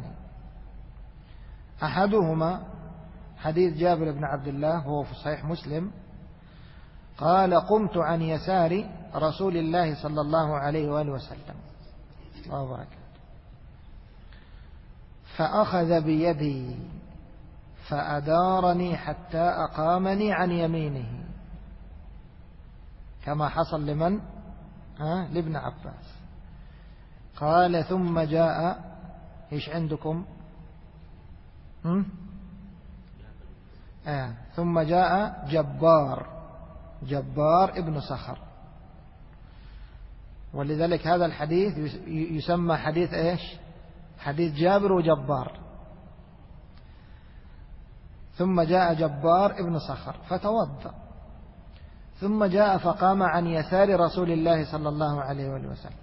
أحدهما حديث جابر بن عبد الله وهو في صحيح مسلم قال قمت عن يسار رسول الله صلى الله عليه وآله وسلم الله بركاته فأخذ بيدي فأدارني حتى أقامني عن يمينه، كما حصل لمن؟ لابن عباس. قال ثم جاء إيش عندكم؟ ثم جاء جبار ابن صخر، ولذلك هذا الحديث يسمى حديث إيش؟ حديث جابر وجبار. ثم جاء جبار ابن صخر فتوضأ، ثم جاء فقام عن يسار رسول الله صلى الله عليه وآله وسلم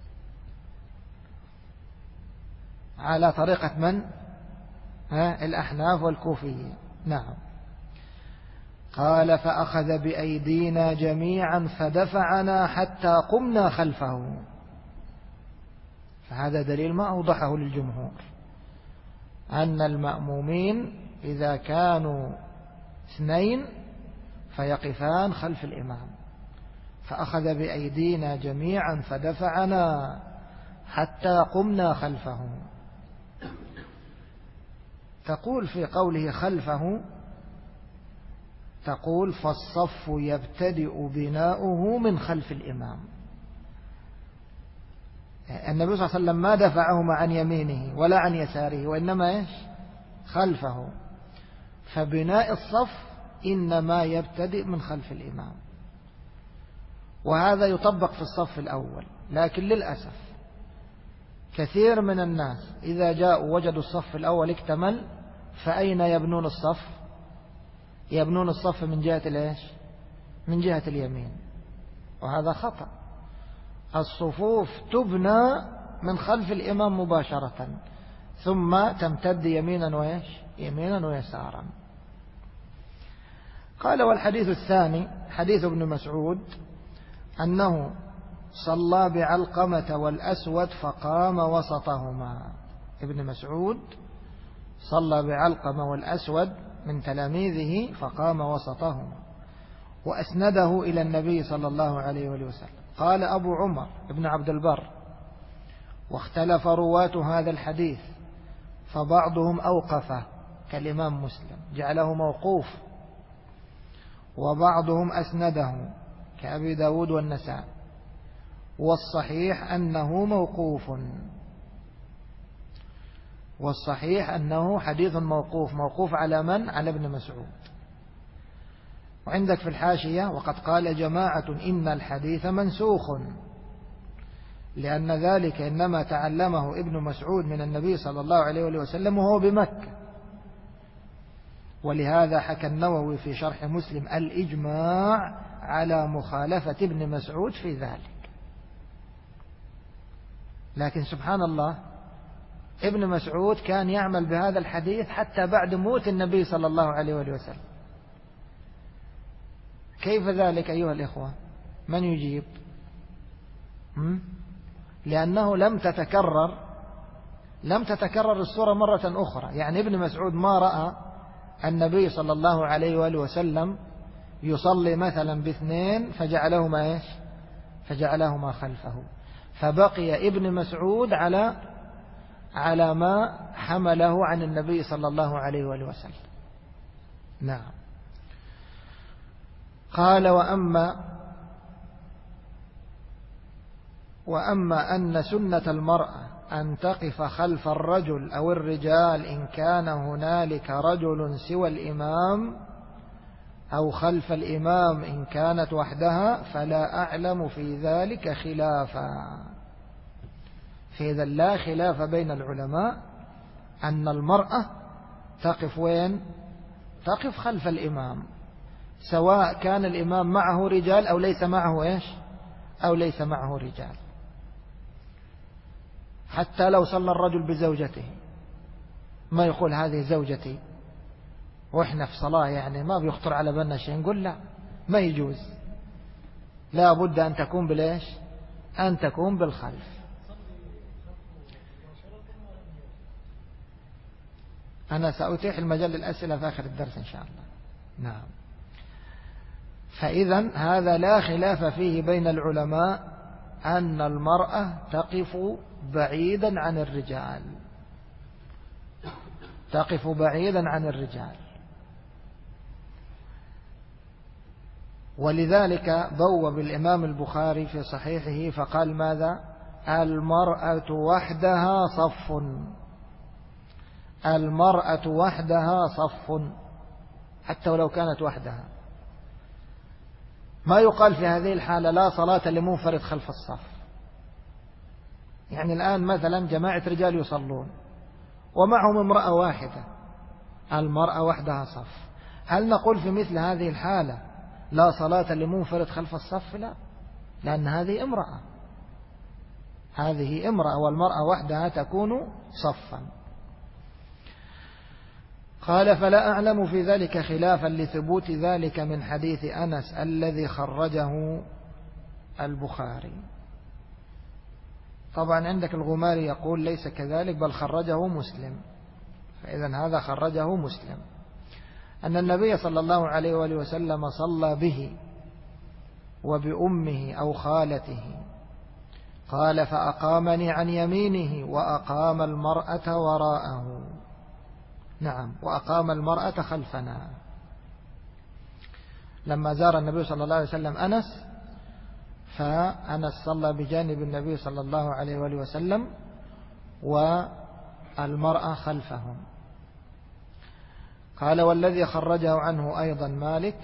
على طريقة من؟ الأحناف والكوفيين. نعم. قال فأخذ بأيدينا جميعا فدفعنا حتى قمنا خلفه. فهذا دليل ما أوضحه للجمهور أن المأمومين إذا كانوا 2 فيقفان خلف الإمام. فأخذ بأيدينا جميعا فدفعنا حتى قمنا خلفه. تقول في قوله خلفه تقول فالصف يبتدئ بناؤه من خلف الإمام. النبي صلى الله عليه وسلم ما دفعهما عن يمينه ولا عن يساره، وإنما إيش؟ خلفه. فبناء الصف إنما يبتدئ من خلف الإمام، وهذا يطبق في الصف الأول. لكن للأسف كثير من الناس إذا جاءوا وجدوا الصف الأول اكتمل، فأين يبنون الصف؟ يبنون الصف من جهة الإيش؟ من جهة اليمين، وهذا خطأ. الصفوف تبنى من خلف الإمام مباشرة، ثم تمتد يمينا وإيش؟ يمينا ويسارا. قال والحديث الثاني حديث ابن مسعود أنه صلى بعلقمة والأسود فقام وسطهما. ابن مسعود صلى بعلقمة والأسود من تلاميذه فقام وسطهما، وأسنده إلى النبي صلى الله عليه وسلم. قال أبو عمر ابن عبد البر واختلف رواة هذا الحديث، فبعضهم أوقفه كالإمام مسلم جعله موقوف، وبعضهم أسنده كأبي داود والنسائي، والصحيح أنه موقوف، والصحيح أنه حديث موقوف على من؟ على ابن مسعود. وعندك في الحاشية وقد قال جماعة إن الحديث منسوخ، لأن ذلك إنما تعلمه ابن مسعود من النبي صلى الله عليه وسلم وهو بمكة. ولهذا حكى النووي في شرح مسلم الإجماع على مخالفة ابن مسعود في ذلك. لكن سبحان الله ابن مسعود كان يعمل بهذا الحديث حتى بعد موت النبي صلى الله عليه وسلم. كيف ذلك أيها الإخوة؟ من يجيب؟ لأنه لم تتكرر الصورة مرة أخرى. يعني ابن مسعود ما رأى النبي صلى الله عليه وآله وسلم يصلي مثلا باثنين فجعلهما إيش؟ فجعلهما خلفه. فبقي ابن مسعود على ما حمله عن النبي صلى الله عليه وآله وسلم. نعم. قال وأما وأما أن سنة المرأة أن تقف خلف الرجل أو الرجال إن كان هنالك رجل سوى الإمام أو خلف الإمام إن كانت وحدها فلا أعلم في ذلك خلافا. فإذا لا خلاف بين العلماء أن المرأة تقف وين؟ تقف خلف الإمام، سواء كان الإمام معه رجال أو ليس معه إيش؟ أو ليس معه رجال. حتى لو صلى الرجل بزوجته ما يقول هذه زوجتي وإحنا في صلاة، يعني ما بيخطر على بالنا شيء، نقول لا، ما يجوز، لا بد أن تكون بالإيش؟ أن تكون بالخلف. أنا سأتيح المجال للأسئلة في آخر الدرس إن شاء الله. نعم. فإذا هذا لا خلاف فيه بين العلماء أن المرأة تقف بعيدا عن الرجال، تقف بعيدا عن الرجال. ولذلك بوب الإمام البخاري في صحيحه فقال ماذا؟ المرأة وحدها صف، المرأة وحدها صف، حتى ولو كانت وحدها. ما يقال في هذه الحالة لا صلاة لمنفرد خلف الصف. يعني الآن مثلا جماعة رجال يصلون ومعهم امرأة واحدة، المرأة وحدها صف، هل نقول في مثل هذه الحالة لا صلاة لمنفرد خلف الصف؟ لا، لأن هذه امرأة، هذه امرأة، والمرأة وحدها تكون صفا. قال فلا أعلم في ذلك خلافا لثبوت ذلك من حديث أنس الذي خرجه البخاري. طبعا عندك الغماري يقول ليس كذلك بل خرجه مسلم، فإذا هذا خرجه مسلم، أن النبي صلى الله عليه وآله وسلم صلى به وبأمه أو خالته، قال فأقامني عن يمينه وأقام المرأة وراءه. نعم، وأقام المرأة خلفنا. لما زار النبي صلى الله عليه وسلم أنس، فأنس صلى بجانب النبي صلى الله عليه وآله وسلم والمرأة خلفهم. قال والذي خرجه عنه أيضا مالك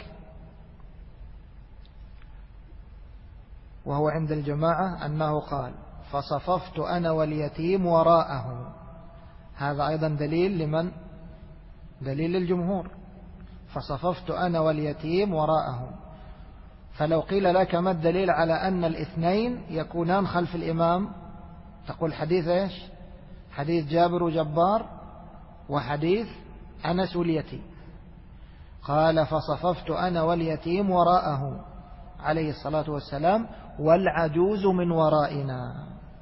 وهو عند الجماعة أنه قال فصففت أنا واليتيم وراءه. هذا أيضا دليل لمن؟ دليل للجمهور، فصففت أنا واليتيم وراءه. فلو قيل لك ما الدليل على أن الاثنين يكونان خلف الإمام، تقول حديث إيش؟ حديث جابر وجبار وحديث أنس واليتيم. قال فصففت أنا واليتيم وراءه عليه الصلاة والسلام والعجوز من ورائنا.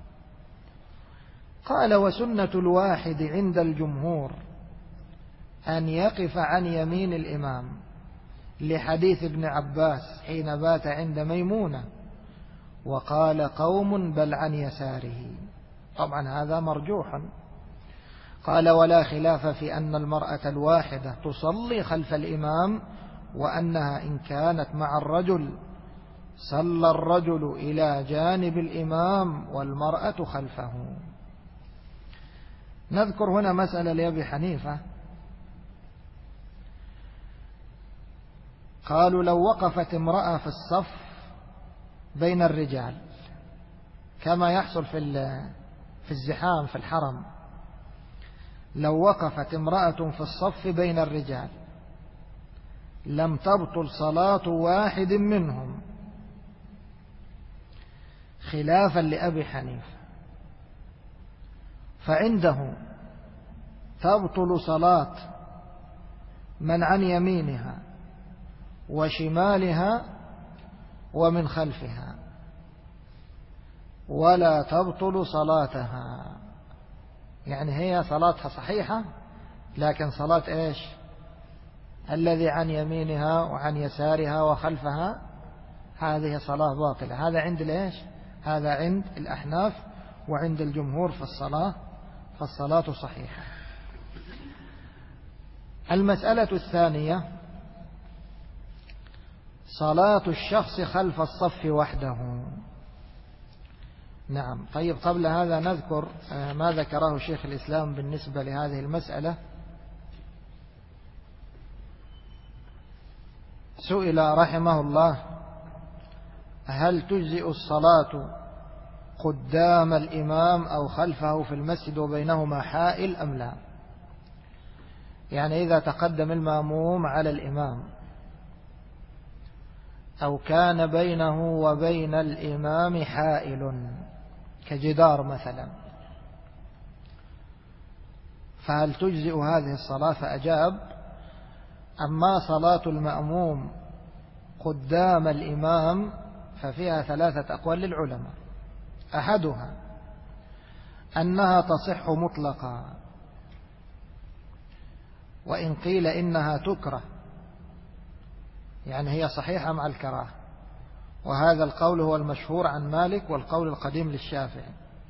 قال وسنة الواحد عند الجمهور أن يقف عن يمين الإمام لحديث ابن عباس حين بات عند ميمونة، وقال قوم بل عن يساره. طبعا هذا مرجوح. قال ولا خلاف في أن المرأة الواحدة تصلي خلف الإمام، وأنها إن كانت مع الرجل صلى الرجل إلى جانب الإمام والمرأة خلفه. نذكر هنا مسألة لأبي حنيفة، قالوا لو وقفت امرأة في الصف بين الرجال كما يحصل في الزحام في الحرم، لو وقفت امرأة في الصف بين الرجال لم تبطل صلاة واحد منهم، خلافا لأبي حنيفة، فعنده تبطل صلاة من عن يمينها وشمالها ومن خلفها، ولا تبطل صلاتها. يعني هي صلاتها صحيحة، لكن صلاة إيش؟ الذي عن يمينها وعن يسارها وخلفها هذه صلاة باطلة. هذا عند الإيش؟ هذا عند الأحناف، وعند الجمهور فالصلاة صحيحة. المسألة الثانية صلاة الشخص خلف الصف وحده. نعم. طيب قبل هذا نذكر ما ذكره شيخ الإسلام بالنسبة لهذه المسألة. سئل رحمه الله: هل تجزئ الصلاة قدام الإمام أو خلفه في المسجد وبينهما حائل أم لا؟ يعني إذا تقدم المأموم على الإمام أو كان بينه وبين الإمام حائل كجدار مثلا، فهل تجزئ هذه الصلاة؟ فأجاب: أما صلاة المأموم قدام الإمام ففيها 3 أقوال للعلماء. أحدها أنها تصح مطلقا، وإن قيل إنها تكره، يعني هي صحيحة مع الكراهة، وهذا القول هو المشهور عن مالك والقول القديم للشافعي.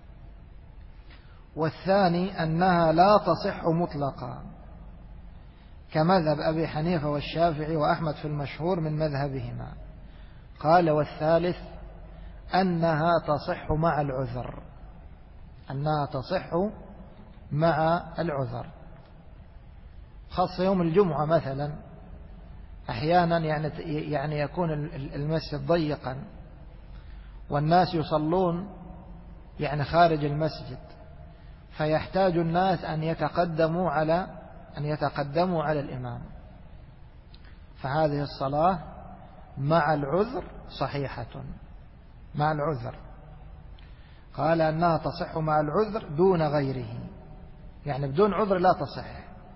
والثاني أنها لا تصح مطلقا كمذهب أبي حنيفة والشافعي وأحمد في المشهور من مذهبهما. قال: والثالث أنها تصح مع العذر، أنها تصح مع العذر، خاصة يوم الجمعة مثلا. أحيانا يعني يكون المسجد ضيقا والناس يصلون يعني خارج المسجد، فيحتاج الناس أن يتقدموا على الإمام، فهذه الصلاة مع العذر صحيحة مع العذر. قال أنها تصح مع العذر دون غيره، يعني بدون عذر لا تصح.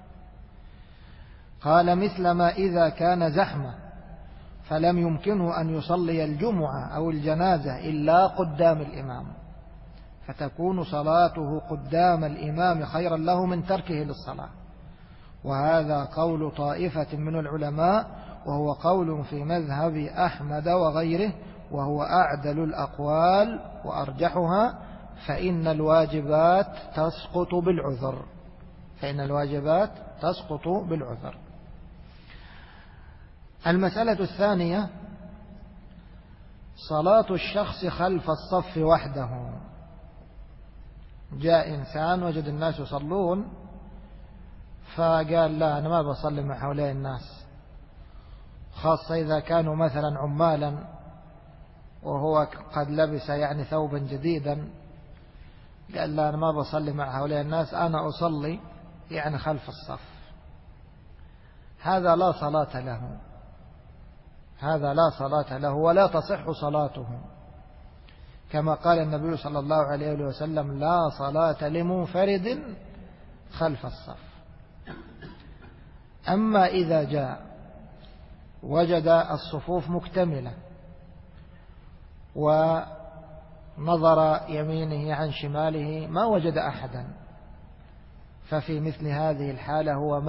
قال: مثل ما إذا كان زحمة فلم يمكنه أن يصلي الجمعة أو الجنازة إلا قدام الإمام، فتكون صلاته قدام الإمام خيرا له من تركه للصلاة. وهذا قول طائفة من العلماء، وهو قول في مذهب أحمد وغيره، وهو أعدل الأقوال وأرجحها، فإن الواجبات تسقط بالعذر، فإن الواجبات تسقط بالعذر. المسألة الثانية: صلاة الشخص خلف الصف وحده. جاء إنسان وجد الناس يصلون فقال: لا، أنا ما بصلي مع هؤلاء الناس، خاصة إذا كانوا مثلا عمالا وهو قد لبس يعني ثوبا جديدا. قال: لا، أنا ما بصلي مع هؤلاء الناس، أنا أصلي يعني خلف الصف. هذا لا صلاة له، هذا لا صلاة له ولا تصح صلاته، كما قال النبي صلى الله عليه وسلم: لا صلاة لمنفرد خلف الصف. أما إذا جاء وجد الصفوف مكتملة ونظر يمينه عن شماله ما وجد أحدا، ففي مثل هذه الحالة هو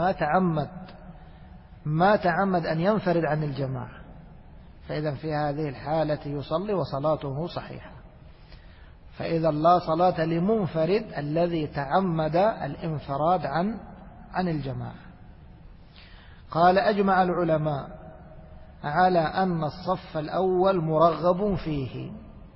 ما تعمد أن ينفرد عن الجماعة، فإذا في هذه الحالة يصلي وصلاته صحيحة. فإذا لا صلاة لمنفرد الذي تعمد الانفراد عن الجماعة. قال: أجمع العلماء على أن الصف الأول مرغب فيه،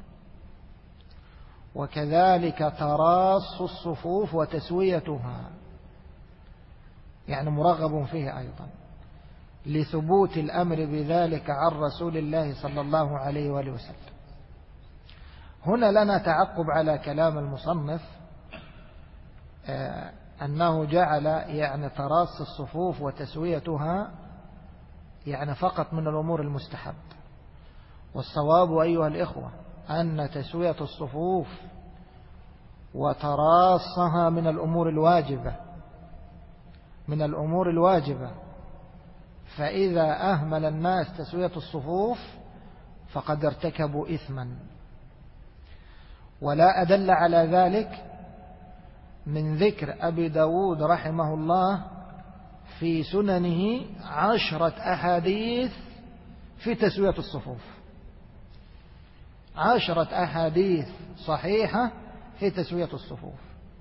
وكذلك تراص الصفوف وتسويتها، يعني مرغب فيه أيضا، لثبوت الأمر بذلك عن رسول الله صلى الله عليه وآله وسلم. هنا لنا تعقب على كلام المصنف، أنه جعل يعني تراص الصفوف وتسويتها يعني فقط من الأمور المستحب، والصواب أيها الإخوة أن تسوية الصفوف وتراصها من الأمور الواجبة، فإذا أهمل الناس تسوية الصفوف فقد ارتكبوا إثما. ولا أدل على ذلك من ذكر أبي داود رحمه الله في سننه 10 أحاديث في تسوية الصفوف، 10 أحاديث صحيحة في تسوية الصفوف.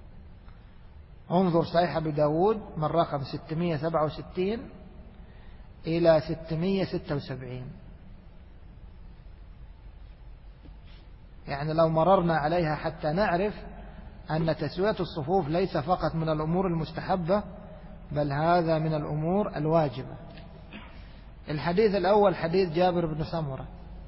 انظر صحيح أبي داود من رقم 667 إلى 676. يعني لو مررنا عليها حتى نعرف أن تسوية الصفوف ليس فقط من الأمور المستحبة، بل هذا من الأمور الواجبة. الحديث الأول حديث جابر بن سمرة: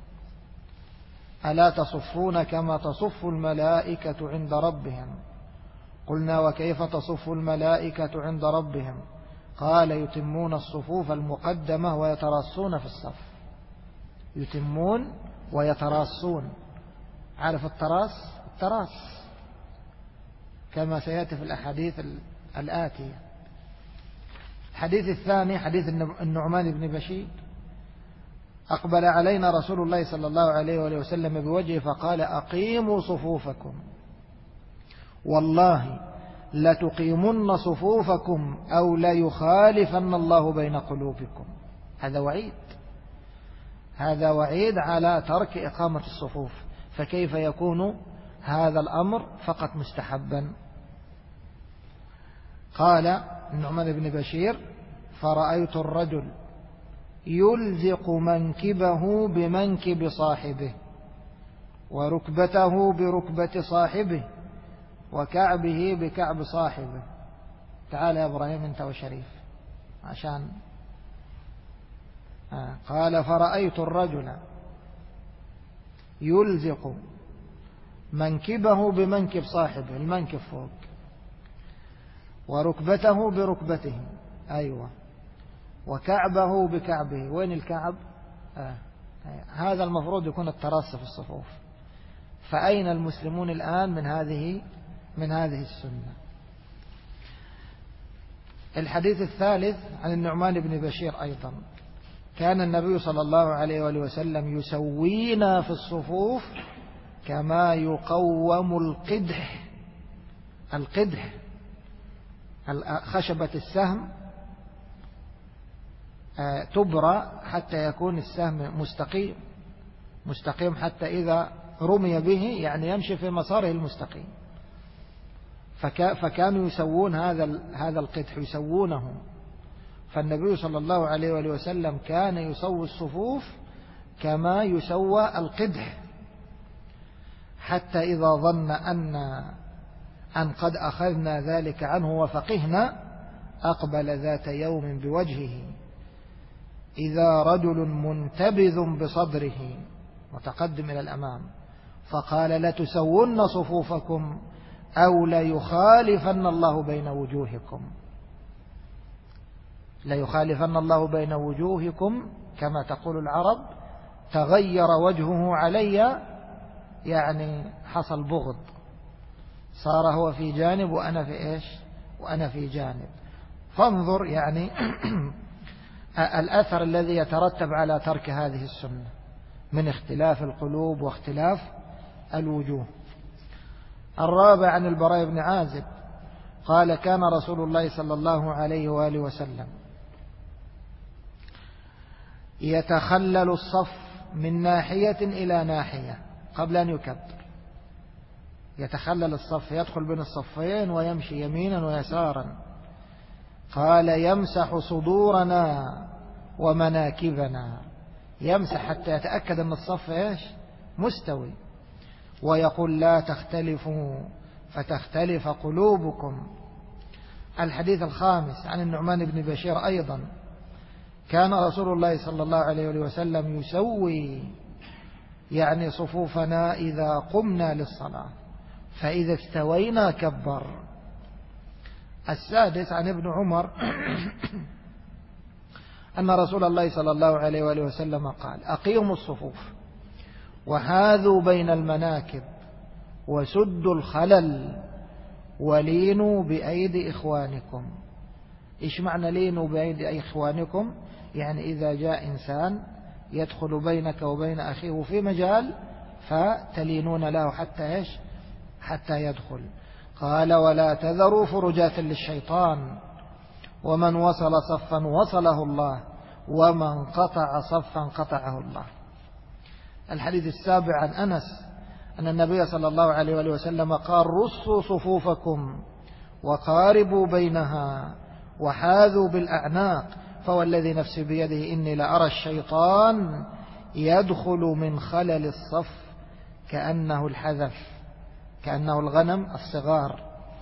ألا تصفون كما تصف الملائكة عند ربهم؟ قلنا: وكيف تصف الملائكة عند ربهم؟ قال: يتمون الصفوف المقدمة ويتراصون في الصف. يتمون ويتراصون. عارف التراص؟ التراص كما سيأتي في الأحاديث الآتية. الحديث الثاني حديث النعمان بن بشير: أقبل علينا رسول الله صلى الله عليه وآله وسلم بوجهه فقال: أقيموا صفوفكم، والله لتقيمن صفوفكم أو ليخالفن الله بين قلوبكم. هذا وعيد، هذا وعيد على ترك إقامة الصفوف، فكيف يكون هذا الأمر فقط مستحبا؟ قال النعمان بن بشير: فرأيت الرجل يلزق منكبه بمنكب صاحبه وركبته بركبة صاحبه وكعبه بكعب صاحبه. تعال يا إبراهيم أنت وشريف عشان قال: فرأيت الرجل يلزق منكبه بمنكب صاحبه، المنكب فوق، وركبته بركبته، أيوة، وكعبه بكعبه. وين الكعب؟ هذا المفروض يكون التراص في الصفوف. فأين المسلمون الآن من هذه السنة؟ الحديث الثالث عن النعمان بن بشير أيضا: كان النبي صلى الله عليه وآله وسلم يسوينا في الصفوف كما يقوم القدح. القدح خشبة السهم تبرى حتى يكون السهم مستقيم حتى إذا رمي به يعني يمشي في مساره المستقيم. فكانوا يسوون هذا القدح، يسوونه. فالنبي صلى الله عليه وآله وسلم كان يسوي الصفوف كما يسوى القدح، حتى إذا ظن أن قد أخذنا ذلك عنه وفقهنا أقبل ذات يوم بوجهه إذا رجل منتبذ بصدره متقدم إلى الأمام فقال: لتسون صفوفكم أو ليخالفن الله بين وجوهكم. ليخالفن الله بين وجوهكم كما تقول العرب، تغير وجهه علي، يعني حصل بغض، صار هو في جانب وأنا في إيش؟ وأنا في جانب. فانظر يعني الأثر الذي يترتب على ترك هذه السنة من اختلاف القلوب واختلاف الوجوه. الرابع عن البراء بن عازب قال: كان رسول الله صلى الله عليه وآله وسلم يتخلل الصف من ناحية إلى ناحية قبل أن يكبر. يتخلل الصف، يدخل بين الصفين ويمشي يمينا ويسارا. قال: يمسح صدورنا ومناكبنا، يمسح حتى يتأكد أن الصف إيش؟ مستوي. ويقول: لا تختلفوا فتختلف قلوبكم. الحديث الخامس عن النعمان بن بشير أيضا: كان رسول الله صلى الله عليه وسلم يسوي يعني صفوفنا إذا قمنا للصلاة، فإذا استوينا كبر. السادس عن ابن عمر أن رسول الله صلى الله عليه وآله وسلم قال: أقيموا الصفوف وحاذوا بين المناكب وسدوا الخلل ولينوا بأيدي إخوانكم. إيش معنى لينوا بأيدي إخوانكم؟ يعني إذا جاء إنسان يدخل بينك وبين أخيه في مجال فتلينون له حتى إيش؟ حتى يدخل. قال: ولا تذروا فرجات للشيطان، ومن وصل صفا وصله الله، ومن قطع صفا قطعه الله. الحديث السابع عن أنس أن النبي صلى الله عليه وسلم قال: رصوا صفوفكم وقاربوا بينها وحاذوا بالأعناق، فوالذي نفسي بيده إني لأرى الشيطان يدخل من خلل الصف كأنه الحذف، كأنه الغنم الصغار.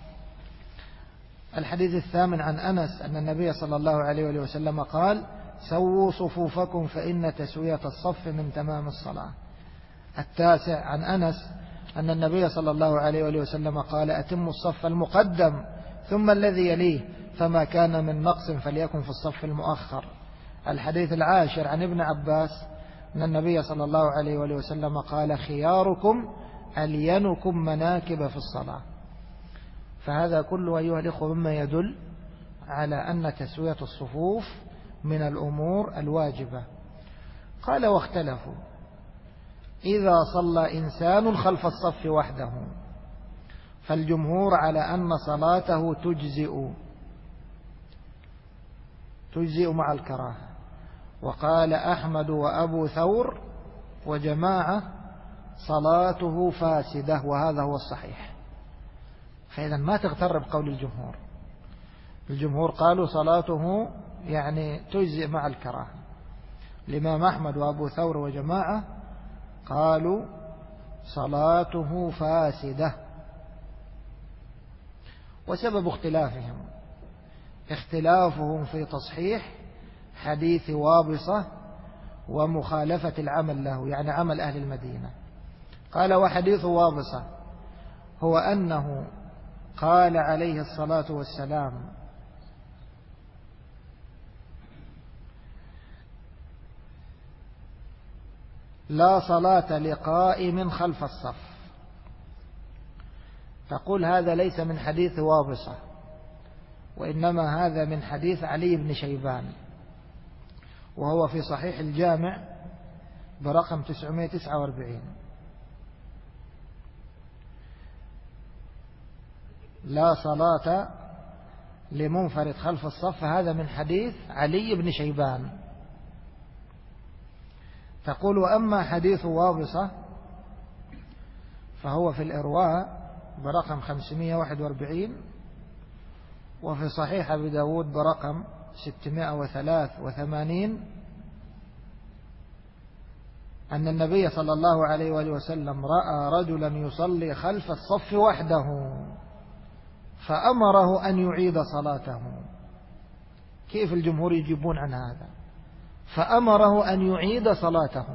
الحديث الثامن عن أنس أن النبي صلى الله عليه وسلم قال: سووا صفوفكم فإن تسوية الصف من تمام الصلاة. التاسع عن أنس أن النبي صلى الله عليه وسلم قال: أتموا الصف المقدم ثم الذي يليه، فما كان من نقص فليكن في الصف المؤخر. الحديث العاشر عن ابن عباس أن النبي صلى الله عليه وسلم قال: خياركم ألينكم مناكب في الصلاة. فهذا كله أيها الإخوة مما يدل على أن تسوية الصفوف من الأمور الواجبة. قال: واختلفوا إذا صلى إنسان خلف الصف وحده، فالجمهور على أن صلاته تجزئ مع الكراهة. وقال أحمد وأبو ثور وجماعة: صلاته فاسدة، وهذا هو الصحيح. فإذا ما تغتر بقول الجمهور. الجمهور قالوا صلاته يعني تجزئ مع الكراهة. الإمام أحمد وأبو ثور وجماعة قالوا صلاته فاسدة. وسبب اختلافهم في تصحيح حديث وابصة ومخالفة العمل له، يعني عمل أهل المدينة. قال: وحديث وابصة هو أنه قال عليه الصلاة والسلام: لا صلاة لقائم خلف الصف. تقول هذا ليس من حديث وابصة، وإنما هذا من حديث علي بن شيبان، وهو في صحيح الجامع برقم 949. لا صلاة لمنفرد خلف الصف، هذا من حديث علي بن شيبان. تقول: وأما حديث وابصة فهو في الإرواء برقم 541، وفي صحيح أبي داود برقم 683، أن النبي صلى الله عليه وسلم رأى رجلا يصلي خلف الصف وحده فأمره أن يعيد صلاته. كيف الجمهور يجيبون عن هذا؟ فأمره أن يعيد صلاته.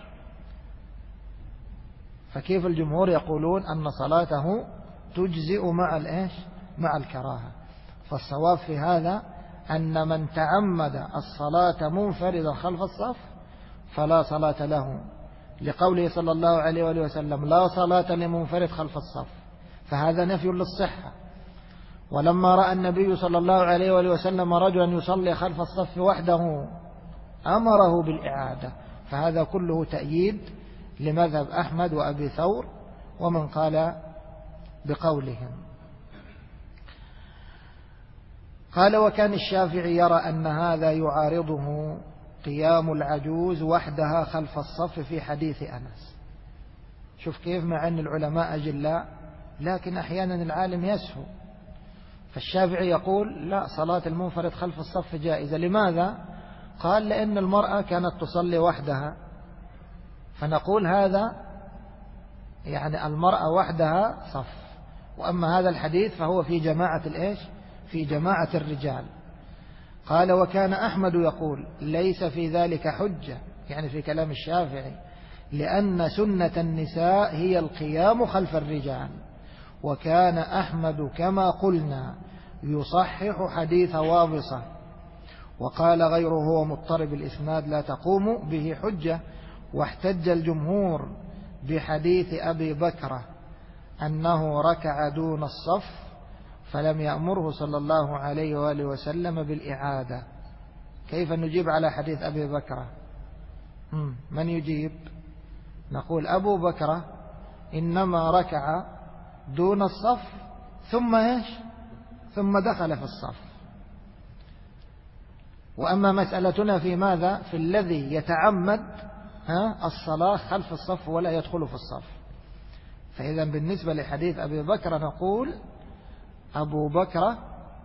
فكيف الجمهور يقولون أن صلاته تجزئ مع الكراهة؟ فالصواب في هذا أن من تعمد الصلاة منفردا خلف الصف فلا صلاة له، لقوله صلى الله عليه وسلم: لا صلاة لمنفرد خلف الصف، فهذا نفي للصحة. ولما رأى النبي صلى الله عليه وسلم رجلا يصلي خلف الصف وحده أمره بالإعادة، فهذا كله تأييد لمذهب أحمد وأبي ثور ومن قال بقولهم. قال: وكان الشافعي يرى أن هذا يعارضه قيام العجوز وحدها خلف الصف في حديث أنس. شوف كيف، مع أن العلماء أجلاء لكن أحيانا العالم يسهو. فالشافعي يقول: لا، صلاة المنفرد خلف الصف جائزة. لماذا؟ قال: لأن المرأة كانت تصلي وحدها، فنقول هذا يعني المرأة وحدها صف. وأما هذا الحديث فهو في جماعة في جماعة الرجال. قال: وكان أحمد يقول: ليس في ذلك حجة، يعني في كلام الشافعي، لأن سنة النساء هي القيام خلف الرجال. وكان أحمد كما قلنا يصحح حديث وابصة. وقال غيره هو مضطرب الإسناد لا تقوم به حجة. واحتج الجمهور بحديث أبي بكرة أنه ركع دون الصف فلم يأمره صلى الله عليه وآله وسلم بالإعادة. كيف نجيب على حديث أبي بكرة؟ من يجيب؟ نقول أبو بكرة إنما ركع دون الصف ثم دخل في الصف. وأما مسألتنا في ماذا؟ في الذي يتعمد الصلاة خلف الصف ولا يدخل في الصف. فإذا بالنسبة لحديث أبي بكر نقول أبو بكر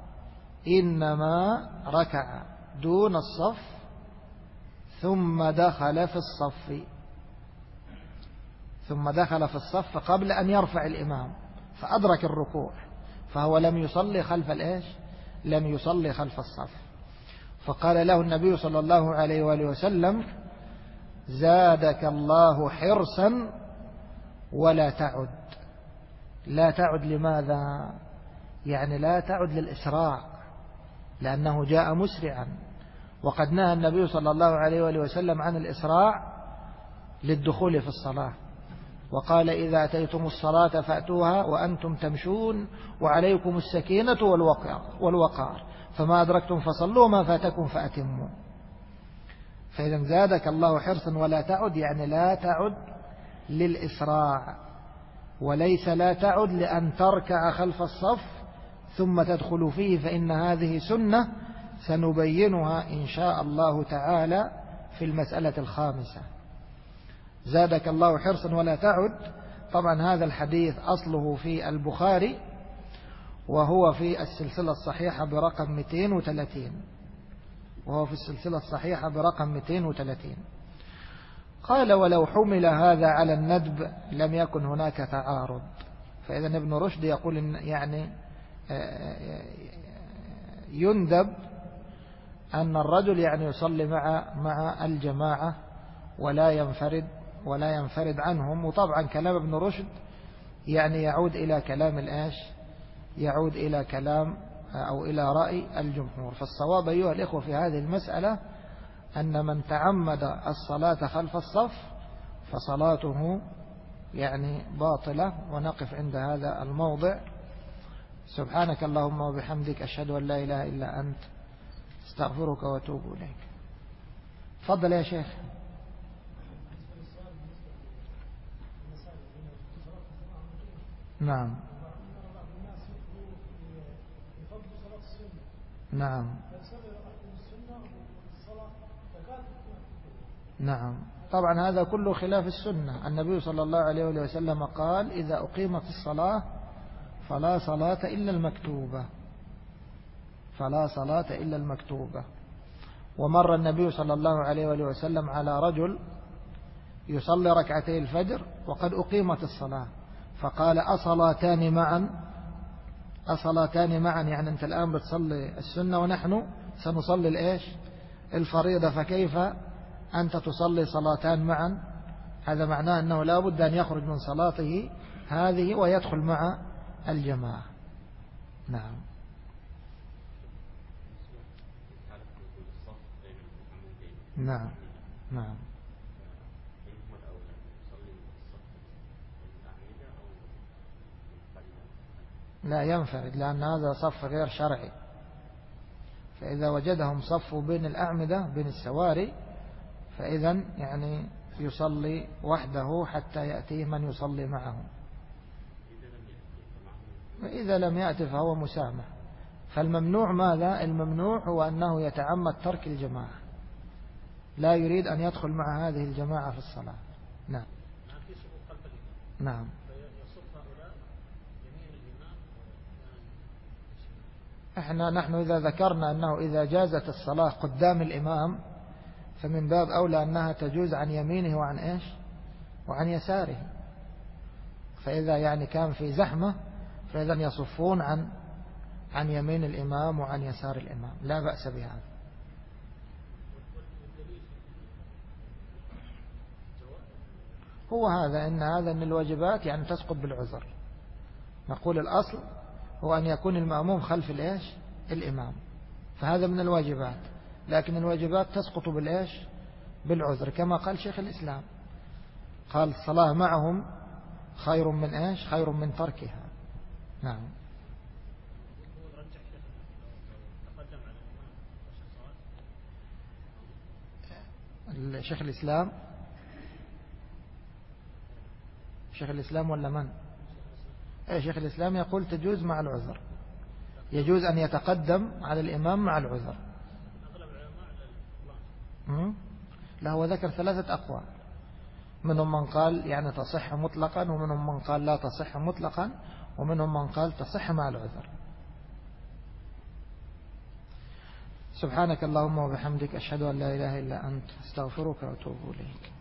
إنما ركع دون الصف ثم دخل في الصف. ثم دخل في الصف قبل أن يرفع الإمام فأدرك الركوع، فهو لم يصلي خلف الإيش؟ لم يصلي خلف الصف. فقال له النبي صلى الله عليه وآله وسلم: زادك الله حرصا ولا تعد. لا تعد لماذا؟ يعني لا تعد للإسراع، لأنه جاء مسرعا، وقد نهى النبي صلى الله عليه وآله وسلم عن الإسراع للدخول في الصلاة، وقال: إذا أتيتم الصلاة فأتوها وأنتم تمشون وعليكم السكينة والوقار، فما أدركتم فصلوا ما فاتكم فأتموا. فإذا زادك الله حرصا ولا تعد يعني لا تعد للإسراع، وليس لا تعد لأن تركع خلف الصف ثم تدخل فيه، فإن هذه سنة سنبينها إن شاء الله تعالى في المسألة الخامسة. زادك الله حرصا ولا تعد، طبعا هذا الحديث أصله في البخاري، وهو في السلسلة الصحيحة برقم 230. قال: ولو حمل هذا على الندب لم يكن هناك تعارض. فإذا ابن رشد يقول إن يعني يندب أن الرجل يعني يصلي مع الجماعة ولا ينفرد عنهم. وطبعا كلام ابن رشد يعني يعود إلى كلام الآش، يعود إلى كلام أو إلى رأي الجمهور. فالصواب أيها الإخوة في هذه المسألة أن من تعمد الصلاة خلف الصف فصلاته يعني باطلة. ونقف عند هذا الموضع. سبحانك اللهم وبحمدك، أشهد أن لا إله إلا أنت، استغفرك واتوب إليك. تفضل يا شيخ. نعم نعم نعم. طبعا هذا كله خلاف السنة. النبي صلى الله عليه وسلم قال: إذا أقيمت الصلاة فلا صلاة إلا المكتوبة. ومر النبي صلى الله عليه وسلم على رجل يصلي ركعتي الفجر وقد أقيمت الصلاة، فقال: أصلاتان معا، يعني أنت الآن بتصلي السنة ونحن سنصلي الإيش؟ الفريضة، فكيف أنت تصلي صلاتان معا؟ هذا معناه أنه لا بد أن يخرج من صلاته هذه ويدخل مع الجماعة. نعم. نعم نعم. لا ينفرد، لأن هذا صف غير شرعي. فإذا وجدهم صفوا بين الأعمدة بين السواري فإذا يعني يصلي وحده حتى يأتيه من يصلي معه. وإذا لم يأتي فهو مسامح. فالممنوع ماذا؟ الممنوع هو أنه يتعمد ترك الجماعة، لا يريد أن يدخل مع هذه الجماعة في الصلاة. نعم نعم. نحن إذا ذكرنا أنه إذا جازت الصلاة قدام الإمام فمن باب أولى أنها تجوز عن يمينه وعن إيش؟ وعن يساره. فإذا يعني كان في زحمة فإذا يصفون عن يمين الإمام وعن يسار الإمام، لا بأس بهذا. هو هذا أن الواجبات يعني تسقط بالعذر. نقول الأصل هو أن يكون المأموم خلف الإيش؟ الإمام، فهذا من الواجبات، لكن الواجبات تسقط بالإيش؟ بالعذر، كما قال شيخ الإسلام، قال: الصلاة معهم خير من إيش؟ خير من تركها. نعم. شيخ الإسلام ولا من؟ شيخ الإسلام يقول تجوز مع العذر، يجوز أن يتقدم على الإمام مع العذر. لا، هو ذكر 3 أقوال، منهم من قال يعني تصح مطلقا، ومنهم من قال لا تصح مطلقا، ومنهم من قال تصح مع العذر. سبحانك اللهم وبحمدك، أشهد أن لا إله إلا أنت، استغفرك وأتوب إليك.